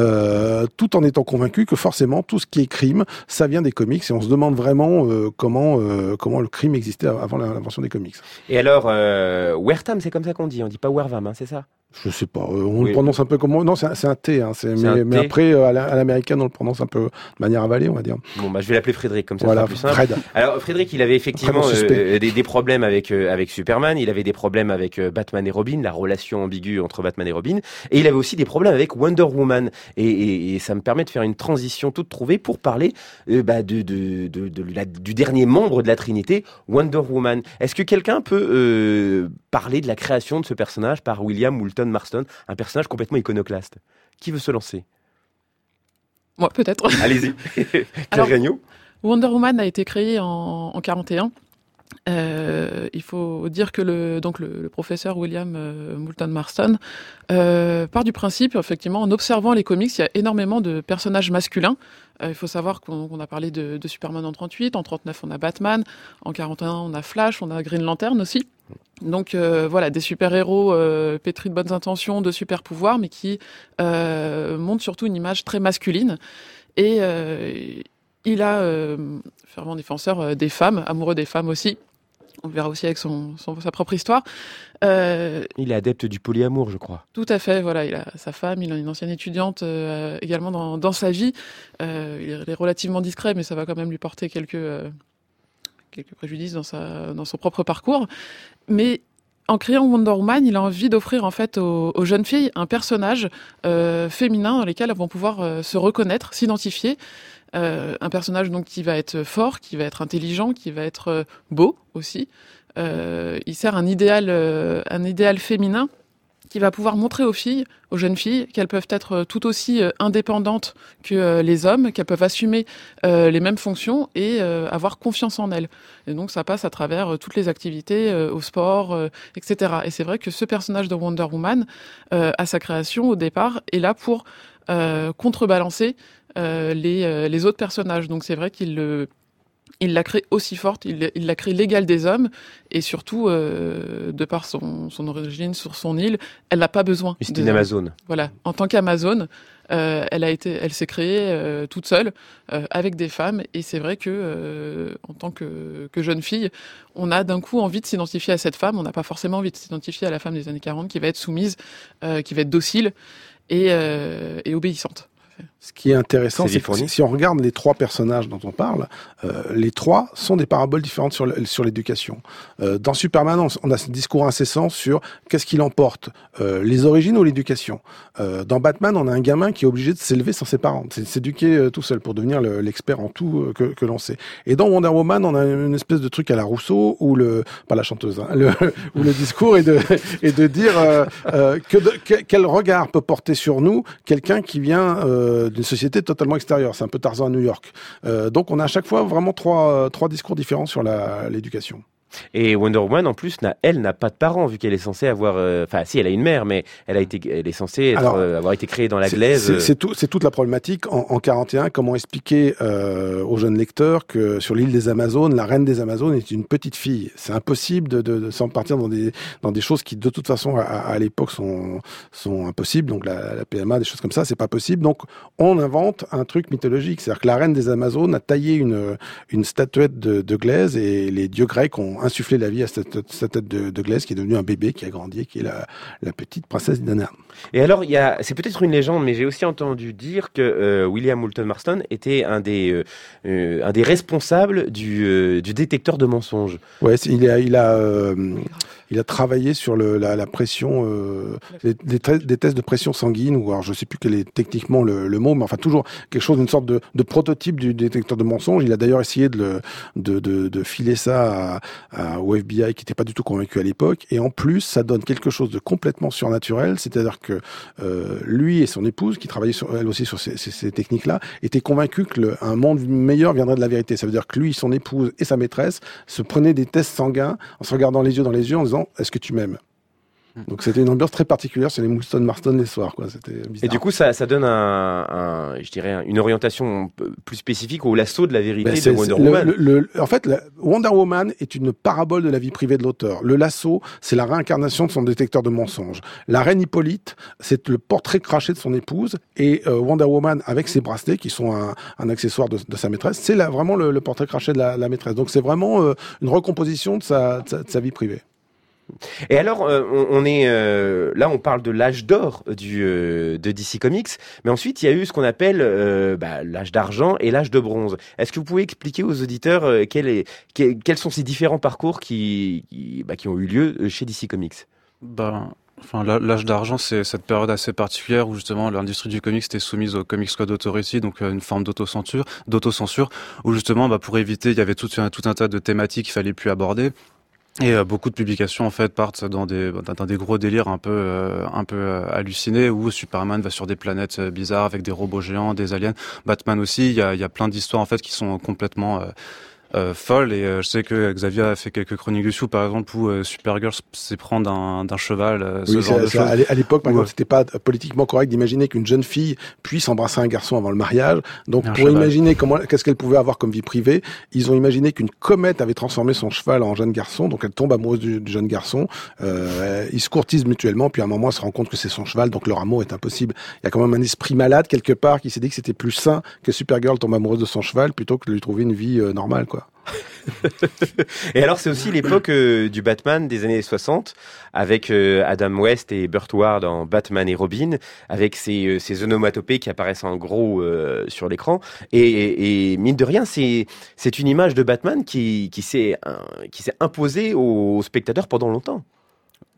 Speaker 11: tout en étant convaincu que forcément tout ce qui est crime, ça vient des comics, et on se demande vraiment comment le crime existait avant l'invention des comics.
Speaker 7: Et alors, Wertham, c'est comme ça qu'on dit, on dit pas Wertham, hein, c'est ça?
Speaker 11: Je sais pas, on le prononce un peu comme... Non, c'est un T, hein, mais après, à l'américaine, on le prononce un peu de manière avalée, on va dire.
Speaker 7: Bon, je vais l'appeler Frédéric, comme ça,
Speaker 11: voilà,
Speaker 7: c'est plus simple.
Speaker 11: Fred.
Speaker 7: Alors, Frédéric, il avait effectivement des problèmes avec Superman, il avait des problèmes avec Batman et Robin, la relation ambiguë entre Batman et Robin, et il avait aussi des problèmes avec Wonder Woman. Et ça me permet de faire une transition toute trouvée pour parler du dernier membre de la Trinité, Wonder Woman. Est-ce que quelqu'un peut parler de la création de ce personnage par William Moulton Marston, un personnage complètement iconoclaste? Qui veut se lancer?
Speaker 16: Moi, peut-être.
Speaker 7: Allez-y.
Speaker 16: Alors, Wonder Woman a été créé en 1941. Il faut dire que le professeur William Moulton Marston part du principe, effectivement, en observant les comics, il y a énormément de personnages masculins. Il faut savoir qu'on a parlé de Superman en 1938, en 1939 on a Batman, en 1941 on a Flash, on a Green Lantern aussi. Donc voilà, des super-héros pétris de bonnes intentions, de super-pouvoirs, mais qui montrent surtout une image très masculine. Et il a fervent défenseur des femmes, amoureux des femmes aussi. On le verra aussi avec sa propre histoire.
Speaker 7: Il est adepte du polyamour, je crois.
Speaker 16: Tout à fait, voilà. Il a sa femme, il a une ancienne étudiante également dans sa vie. Il est relativement discret, mais ça va quand même lui porter quelques préjudices dans son propre parcours. Mais en créant Wonder Woman, il a envie d'offrir en fait aux jeunes filles un personnage féminin dans lequel elles vont pouvoir se reconnaître, s'identifier. un personnage donc qui va être fort, qui va être intelligent, qui va être beau aussi. Il sert un idéal féminin qui va pouvoir montrer aux jeunes filles, qu'elles peuvent être tout aussi indépendantes que les hommes, qu'elles peuvent assumer les mêmes fonctions et avoir confiance en elles. Et donc ça passe à travers toutes les activités, au sport, etc. Et c'est vrai que ce personnage de Wonder Woman, à sa création au départ, est là pour contrebalancer les autres personnages. Donc c'est vrai qu'il la crée aussi forte, il la crée l'égale des hommes, et surtout, de par son origine sur son île, elle n'a pas besoin.
Speaker 7: C'est une Amazone.
Speaker 16: Voilà, en tant qu'Amazone, elle s'est créée toute seule, avec des femmes, et c'est vrai que en tant que jeune fille, on a d'un coup envie de s'identifier à cette femme, on n'a pas forcément envie de s'identifier à la femme des années 40 qui va être soumise, qui va être docile et obéissante.
Speaker 11: Ce qui est intéressant, c'est que si on regarde les trois personnages dont on parle, les trois sont des paraboles différentes sur l'éducation. Dans Superman, on a ce discours incessant sur qu'est-ce qu'il emporte, les origines ou l'éducation. Dans Batman, on a un gamin qui est obligé de s'élever sans ses parents, de s'éduquer tout seul pour devenir l'expert en tout que l'on sait. Et dans Wonder Woman, on a une espèce de truc à la Rousseau où pas la chanteuse, hein, où le discours est de dire quel regard peut porter sur nous quelqu'un qui vient d'une société totalement extérieure. C'est un peu Tarzan à New York. Donc on a à chaque fois vraiment trois discours différents sur l'éducation.
Speaker 7: Et Wonder Woman, en plus, elle n'a pas de parents, vu qu'elle est censée avoir... Enfin, si, elle a une mère, mais elle est censée avoir été créée dans la glaise.
Speaker 11: C'est toute la problématique. En 41, comment expliquer aux jeunes lecteurs que sur l'île des Amazones, la reine des Amazones est une petite fille. C'est impossible de s'en partir dans des choses qui, de toute façon, à l'époque, sont impossibles. Donc la PMA, des choses comme ça, c'est pas possible. Donc on invente un truc mythologique. C'est-à-dire que la reine des Amazones a taillé une statuette de glaise, et les dieux grecs ont insufflé la vie à cette tête de glaise qui est devenue un bébé qui a grandi, qui est la petite princesse Diana.
Speaker 7: Et alors, c'est peut-être une légende, mais j'ai aussi entendu dire que William Moulton Marston était un des responsables du détecteur de mensonges.
Speaker 11: Ouais, il a travaillé sur la pression, des tests de pression sanguine, ou alors je sais plus quel est techniquement le mot, mais enfin toujours quelque chose, une sorte de prototype du détecteur de mensonges. Il a d'ailleurs essayé de filer ça au FBI, qui n'était pas du tout convaincu à l'époque. Et en plus, ça donne quelque chose de complètement surnaturel, c'est-à-dire que lui et son épouse, qui travaillaient elle aussi sur ces techniques-là, étaient convaincus qu'un monde meilleur viendrait de la vérité. Ça veut dire que lui, son épouse et sa maîtresse se prenaient des tests sanguins en se regardant les yeux dans les yeux en disant « Est-ce que tu m'aimes ?» Donc c'était une ambiance très particulière sur les Moulton Marston les soirs, quoi. C'était bizarre.
Speaker 7: Et du coup, ça donne je dirais, une orientation plus spécifique au lasso de la vérité de Wonder Woman.
Speaker 11: En fait, Wonder Woman est une parabole de la vie privée de l'auteur. Le lasso, c'est la réincarnation de son détecteur de mensonges. La reine Hippolyte, c'est le portrait craché de son épouse, et Wonder Woman avec ses bracelets, qui sont un accessoire de sa maîtresse, c'est vraiment le portrait craché de la maîtresse. Donc c'est vraiment une recomposition de sa vie privée.
Speaker 7: Et alors, là, on parle de l'âge d'or de DC Comics, mais ensuite, il y a eu ce qu'on appelle l'âge d'argent et l'âge de bronze. Est-ce que vous pouvez expliquer aux auditeurs quels sont ces différents parcours qui ont eu lieu chez DC Comics ?
Speaker 12: L'âge d'argent, c'est cette période assez particulière où justement l'industrie du comics était soumise au Comics Code Authority, donc une forme d'autocensure, où justement, pour éviter, il y avait tout un tas de thématiques qu'il fallait plus aborder. Et beaucoup de publications en fait partent dans des gros délires un peu hallucinés, où Superman va sur des planètes bizarres avec des robots géants, des aliens. Batman aussi, il y a plein d'histoires en fait qui sont complètement folle, et je sais que Xavier a fait quelques chroniques dessus, par exemple, où Supergirl s'est prendre d'un cheval, genre de choses.
Speaker 11: À l'époque, par exemple, c'était pas politiquement correct d'imaginer qu'une jeune fille puisse embrasser un garçon avant le mariage. Donc, pour imaginer qu'est-ce qu'elle pouvait avoir comme vie privée, ils ont imaginé qu'une comète avait transformé son cheval en jeune garçon, donc elle tombe amoureuse du jeune garçon. Ils se courtisent mutuellement, puis à un moment, elle se rend compte que c'est son cheval, donc leur amour est impossible. Il y a quand même un esprit malade quelque part qui s'est dit que c'était plus sain que Supergirl tombe amoureuse de son cheval plutôt que de lui trouver une vie normale, quoi.
Speaker 7: Et alors c'est aussi l'époque du Batman des années 60 avec Adam West et Burt Ward en Batman et Robin, avec ces onomatopées qui apparaissent en gros sur l'écran, et mine de rien c'est une image de Batman qui s'est imposée aux spectateurs pendant longtemps.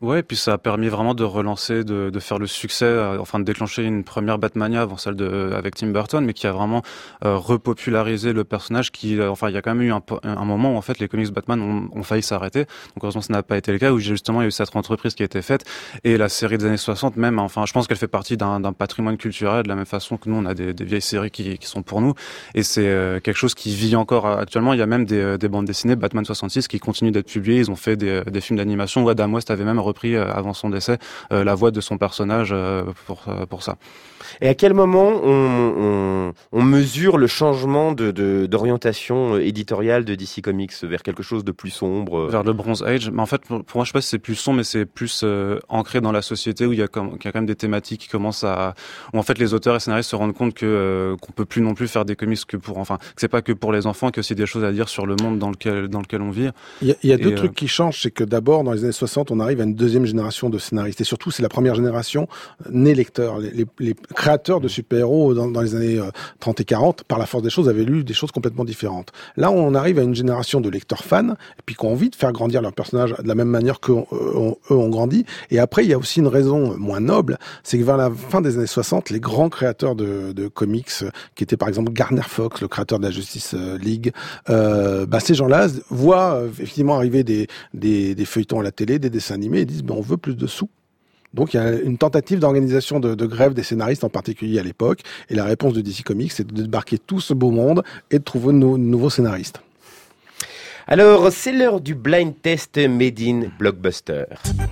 Speaker 12: Ouais, et puis ça a permis vraiment de relancer, de faire le succès, enfin de déclencher une première Batmania avant celle avec Tim Burton, mais qui a vraiment repopularisé le personnage. Enfin, il y a quand même eu un moment où en fait les comics Batman ont failli s'arrêter. Donc heureusement, ça n'a pas été le cas, où justement il y a eu cette entreprise qui a été faite, et la série des années 60 même. Enfin, je pense qu'elle fait partie d'un patrimoine culturel de la même façon que nous on a des vieilles séries qui sont pour nous, et c'est quelque chose qui vit encore actuellement. Il y a même des bandes dessinées Batman 66 qui continuent d'être publiées. Ils ont fait des films d'animation où Adam West avait même repris avant son décès la voix de son personnage pour ça.
Speaker 7: Et à quel moment on mesure le changement d'orientation éditoriale de DC Comics vers quelque chose de plus sombre?
Speaker 12: Vers le Bronze Age. Mais en fait, pour moi, je sais pas si c'est plus sombre, mais c'est plus ancré dans la société, où il y a quand même des thématiques qui commencent où en fait les auteurs et scénaristes se rendent compte qu'on peut plus non plus faire des comics que c'est pas que pour les enfants, qu'il y a aussi des choses à dire sur le monde dans lequel on vit.
Speaker 11: Il y a deux trucs qui changent, c'est que d'abord, dans les années 60, on arrive à une deuxième génération de scénaristes. Et surtout, c'est la première génération née lecteur. Les créateurs de super-héros dans les années 30 et 40, par la force des choses, avaient lu des choses complètement différentes. Là, on arrive à une génération de lecteurs fans, et puis qui ont envie de faire grandir leurs personnages de la même manière qu'eux ont grandi. Et après, il y a aussi une raison moins noble, c'est que vers la fin des années 60, les grands créateurs de comics, qui étaient par exemple Garner Fox, le créateur de la Justice League, ces gens-là voient effectivement arriver des feuilletons à la télé, des dessins animés, et disent on veut plus de sous. Donc il y a une tentative d'organisation de grève des scénaristes en particulier à l'époque, et la réponse de DC Comics, c'est de débarquer tout ce beau monde et de trouver de nouveaux scénaristes.
Speaker 7: Alors, c'est l'heure du blind test made in Blockbuster.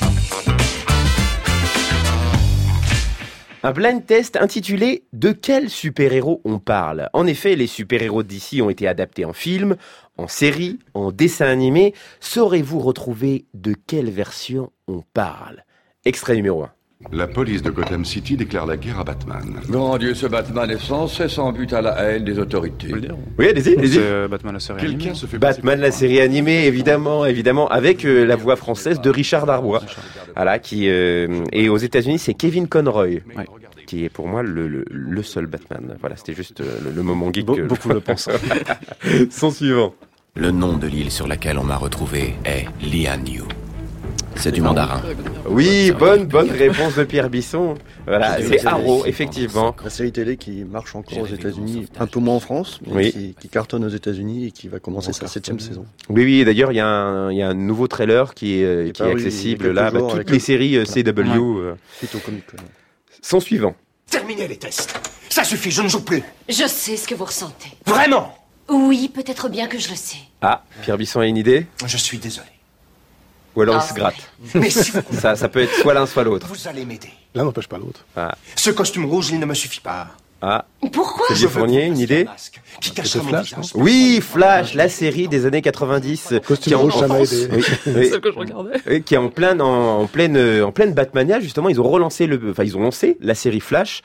Speaker 7: Un blind test intitulé « De quels super-héros on parle ?» En effet, les super-héros d'ici ont été adaptés en film, en série, en dessin animé. Saurez-vous retrouver de quelle version on parle ? Extrait numéro 1.
Speaker 4: La police de Gotham City déclare la guerre à Batman.
Speaker 5: Grand Dieu, ce Batman est sans cesse en but à la haine des autorités.
Speaker 7: Oui, allez-y.
Speaker 12: C'est Batman la série animée.
Speaker 7: Batman la série animée, évidemment, avec la voix française de Richard Darbois. Voilà, et aux États-Unis, c'est Kevin Conroy. Oui. Qui est pour moi le seul Batman. Voilà, c'était juste le moment geek.
Speaker 12: Beaucoup le pensent.
Speaker 7: Son suivant.
Speaker 6: Le nom de l'île sur laquelle on m'a retrouvé est Lian-Yu. C'est du mandarin.
Speaker 7: Oui, bonne réponse de Pierre Bisson. Voilà, c'est Arrow, effectivement.
Speaker 15: La série télé qui marche encore aux États-Unis, un peu moins en France, mais qui cartonne aux États-Unis et qui va commencer sa 7e saison.
Speaker 7: Oui, d'ailleurs, il y a un nouveau trailer qui est accessible là. Toutes les séries CW.
Speaker 15: Suite au comic.
Speaker 7: Son suivant.
Speaker 24: Terminez les tests. Ça suffit, je ne joue plus.
Speaker 25: Je sais ce que vous ressentez.
Speaker 24: Vraiment?
Speaker 25: Oui, peut-être bien que je le sais.
Speaker 7: Ah, Pierre Bisson a une idée?
Speaker 24: Je suis désolé.
Speaker 7: Ou alors il se gratte.
Speaker 24: Mais si vous...
Speaker 7: ça peut être soit l'un, soit l'autre.
Speaker 24: Vous allez m'aider.
Speaker 11: L'un n'empêche pas l'autre.
Speaker 7: Ah.
Speaker 24: Ce costume rouge, il ne me suffit pas.
Speaker 7: Ah.
Speaker 25: Pourquoi?
Speaker 7: Xavier Fournier, une idée?
Speaker 24: Qui cachera mon visage.
Speaker 7: Oui, Flash, la série des années 90.
Speaker 11: Costume rouge, ça m'a aidé.
Speaker 7: C'est
Speaker 16: celle que je regardais.
Speaker 7: Qui est en pleine Batmania, justement. Ils ont lancé la série Flash,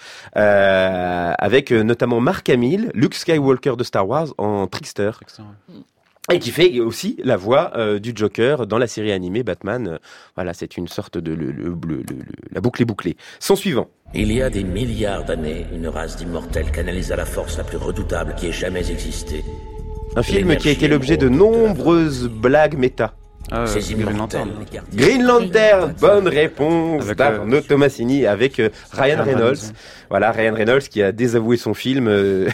Speaker 7: avec notamment Mark Hamill, Luke Skywalker de Star Wars en Trickster. Et qui fait aussi la voix du Joker dans la série animée Batman. Voilà, c'est une sorte de la boucle est bouclée. Son suivant.
Speaker 26: Il y a des milliards d'années, une race d'immortels canalisa la force la plus redoutable qui ait jamais existé.
Speaker 7: Un film qui a été l'objet de nombreuses blagues méta.
Speaker 26: Green Lantern.
Speaker 7: Green Lantern, bonne réponse d'Arnaud Tomasini avec Ryan Reynolds. Voilà, Ryan Reynolds qui a désavoué son film.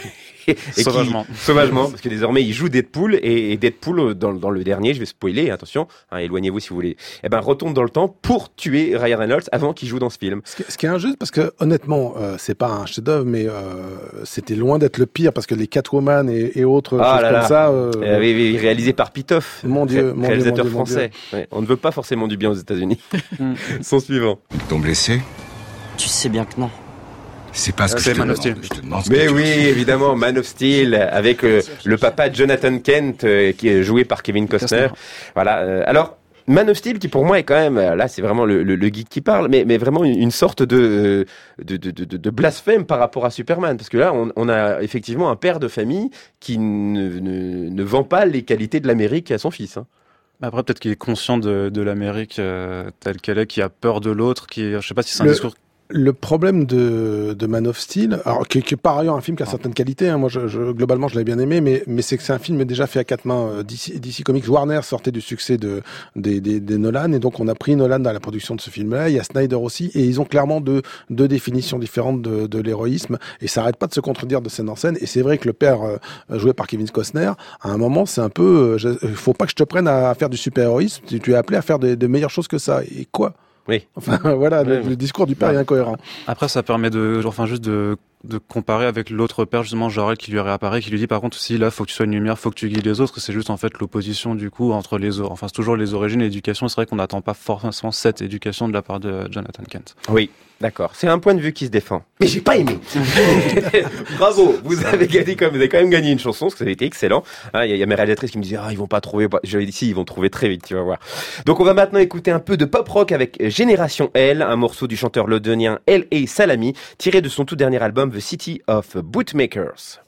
Speaker 7: Sauvagement, parce que désormais il joue Deadpool, et Deadpool dans le dernier, je vais spoiler, attention, éloignez-vous si vous voulez, retourne dans le temps pour tuer Ryan Reynolds avant qu'il joue dans ce film.
Speaker 11: Ce qui est injuste, parce que honnêtement, c'est pas un chef-d'œuvre, mais c'était loin d'être le pire, parce que les Catwoman et autres choses comme ça.
Speaker 7: Réalisé par Pitoff, réalisateur français.
Speaker 11: Ouais,
Speaker 7: on ne veut pas forcément du bien aux États-Unis. Son suivant.
Speaker 4: Ils t'ont blessé?
Speaker 19: Tu sais bien que non.
Speaker 4: C'est pas ce que je te demande.
Speaker 7: Mais oui, évidemment, Man of Steel, avec le papa Jonathan Kent, qui est joué par Kevin Costner. Voilà. Alors, Man of Steel, qui pour moi est quand même, là c'est vraiment le geek qui parle, mais vraiment une sorte de blasphème par rapport à Superman. Parce que là, on a effectivement un père de famille qui ne vend pas les qualités de l'Amérique à son fils. Hein.
Speaker 12: Après, peut-être qu'il est conscient de l'Amérique telle qu'elle est, qui a peur de l'autre, je sais pas si c'est un discours
Speaker 11: Le problème de Man of Steel, alors qui est par ailleurs un film qui a certaines qualités, hein, moi globalement je l'avais bien aimé, mais c'est que c'est un film déjà fait à quatre mains. DC Comics, Warner sortait du succès des Nolan, et donc on a pris Nolan dans la production de ce film-là. Il y a Snyder aussi, et ils ont clairement deux définitions différentes de l'héroïsme, et ça arrête pas de se contredire de scène en scène. Et c'est vrai que le père joué par Kevin Costner, à un moment c'est un peu, faut pas que je te prenne à faire du super-héroïsme, tu es appelé à faire de meilleures choses que ça. Et quoi?
Speaker 7: Oui.
Speaker 11: Enfin, voilà, le discours du père est incohérent.
Speaker 12: Après, ça permet juste de comparer avec l'autre père, justement, Jor-El, qui lui réapparaît, qui lui dit, par contre, si, là, faut que tu sois une lumière, faut que tu guides les autres, c'est juste, en fait, l'opposition, du coup, entre enfin, c'est toujours les origines et l'éducation. C'est vrai qu'on n'attend pas forcément cette éducation de la part de Jonathan Kent.
Speaker 7: Oui. D'accord, c'est un point de vue qui se défend.
Speaker 24: Mais j'ai pas aimé.
Speaker 7: Bravo, vous avez quand même gagné une chanson, parce que ça a été excellent. Il y a mes réalisatrices qui me disaient ils vont pas trouver. J'avais dit si, ils vont trouver très vite, tu vas voir. Donc on va maintenant écouter un peu de pop rock avec Génération L, un morceau du chanteur londonien L.A. Salami, tiré de son tout dernier album The City of Bootmakers.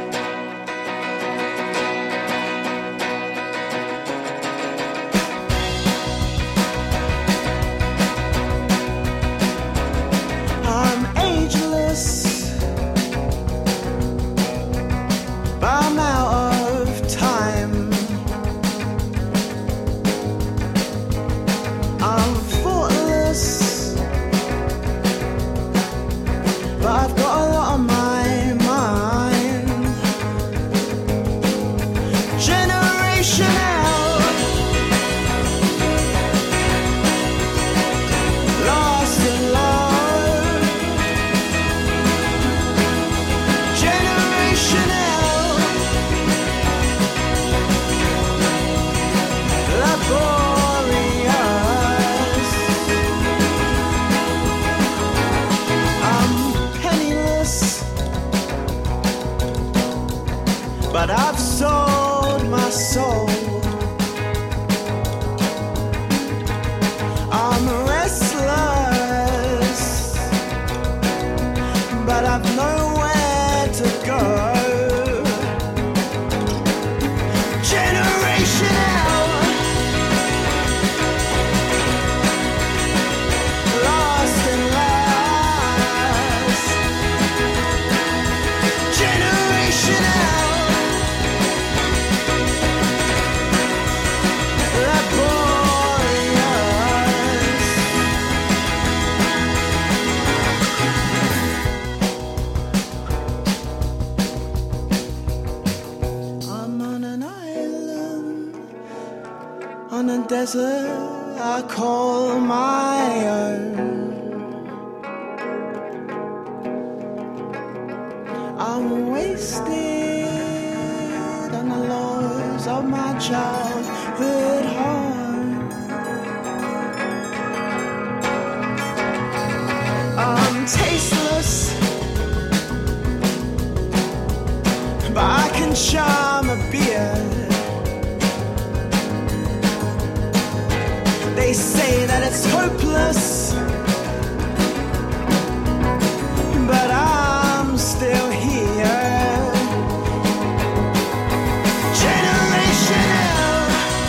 Speaker 8: I'm out of time. I'm thoughtless, but I've got a lot on my mind. Generation L, lost in love. Generation L, laborious. I'm penniless, but I've sold my soul. I'm restless, but I've nowhere to go. Generation L, lost in lust. Generation L, laborious. I'm on an island, on a desert I call my own. I'm wasted on the laws of my childhood home. I'm tasteless, but I can charm a beer. They say that it's hopeless, but I'm still here. Generation L,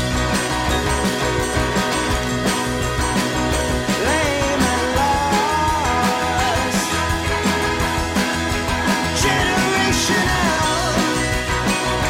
Speaker 8: lame and lost. Generation L,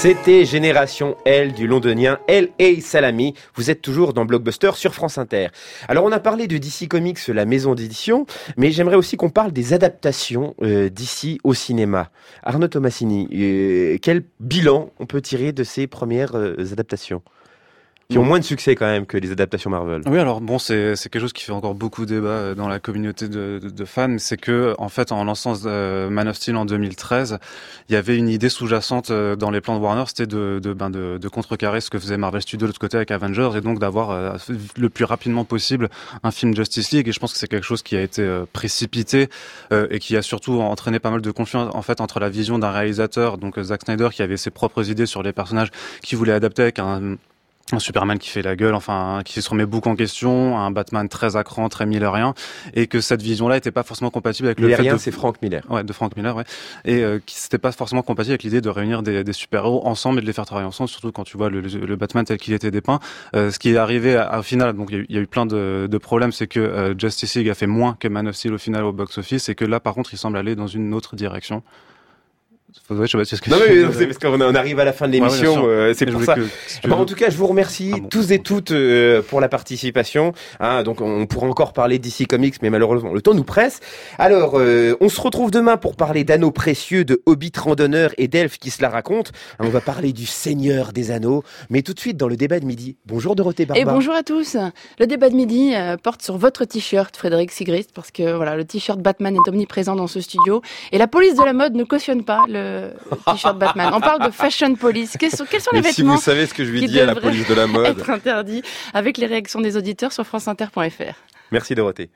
Speaker 7: C'était Génération L du londonien L.A. Salami. Vous êtes toujours dans Blockbuster sur France Inter. Alors on a parlé de DC Comics, la maison d'édition, mais j'aimerais aussi qu'on parle des adaptations d'ici au cinéma. Arnaud Tomassini, quel bilan on peut tirer de ces premières adaptations qui ont moins de succès quand même que les adaptations Marvel?
Speaker 12: Oui, alors bon, c'est quelque chose qui fait encore beaucoup débat dans la communauté de fans, c'est que en fait, en lançant Man of Steel en 2013, il y avait une idée sous-jacente dans les plans de Warner, c'était de contrecarrer ce que faisait Marvel Studios de l'autre côté avec Avengers, et donc d'avoir le plus rapidement possible un film Justice League. Et je pense que c'est quelque chose qui a été précipité et qui a surtout entraîné pas mal de confiance en fait entre la vision d'un réalisateur, donc Zack Snyder, qui avait ses propres idées sur les personnages qu'il voulait adapter avec un Superman qui fait la gueule, enfin qui se remet beaucoup en question, un Batman très à cran, très millerien, et que cette vision-là était pas forcément compatible avec le fait de...
Speaker 7: c'est Frank Miller.
Speaker 12: Ouais, de Frank Miller, ouais. Et qui c'était pas forcément compatible avec l'idée de réunir des super-héros ensemble et de les faire travailler ensemble, surtout quand tu vois le Batman tel qu'il était dépeint. Ce qui est arrivé au final, donc il y a eu plein de problèmes, c'est que Justice League a fait moins que Man of Steel au final au box-office, et que là par contre il semble aller dans une autre direction. Ouais, je sais pas ce que
Speaker 7: non, mais c'est parce qu'on arrive à la fin de l'émission, c'est pour ça. En tout cas, je vous remercie tous et toutes pour la participation. Donc, on pourra encore parler d'ici Comics, mais malheureusement, le temps nous presse. Alors, on se retrouve demain pour parler d'Anneaux précieux, de Hobbit randonneurs et d'elfes qui se la racontent. On va parler du Seigneur des Anneaux, mais tout de suite dans le débat de midi. Bonjour Dorothée Barba.
Speaker 9: Et bonjour à tous. Le débat de midi porte sur votre t-shirt, Frédéric Sigrist, parce que voilà, le t-shirt Batman est omniprésent dans ce studio, et la police de la mode ne cautionne pas le t-shirt Batman. On parle de fashion police. Quels sont les vêtements
Speaker 7: si vous savez ce que je lui dis à la police de la mode,
Speaker 9: être interdits, avec les réactions des auditeurs sur franceinter.fr.
Speaker 7: Merci Dorothée.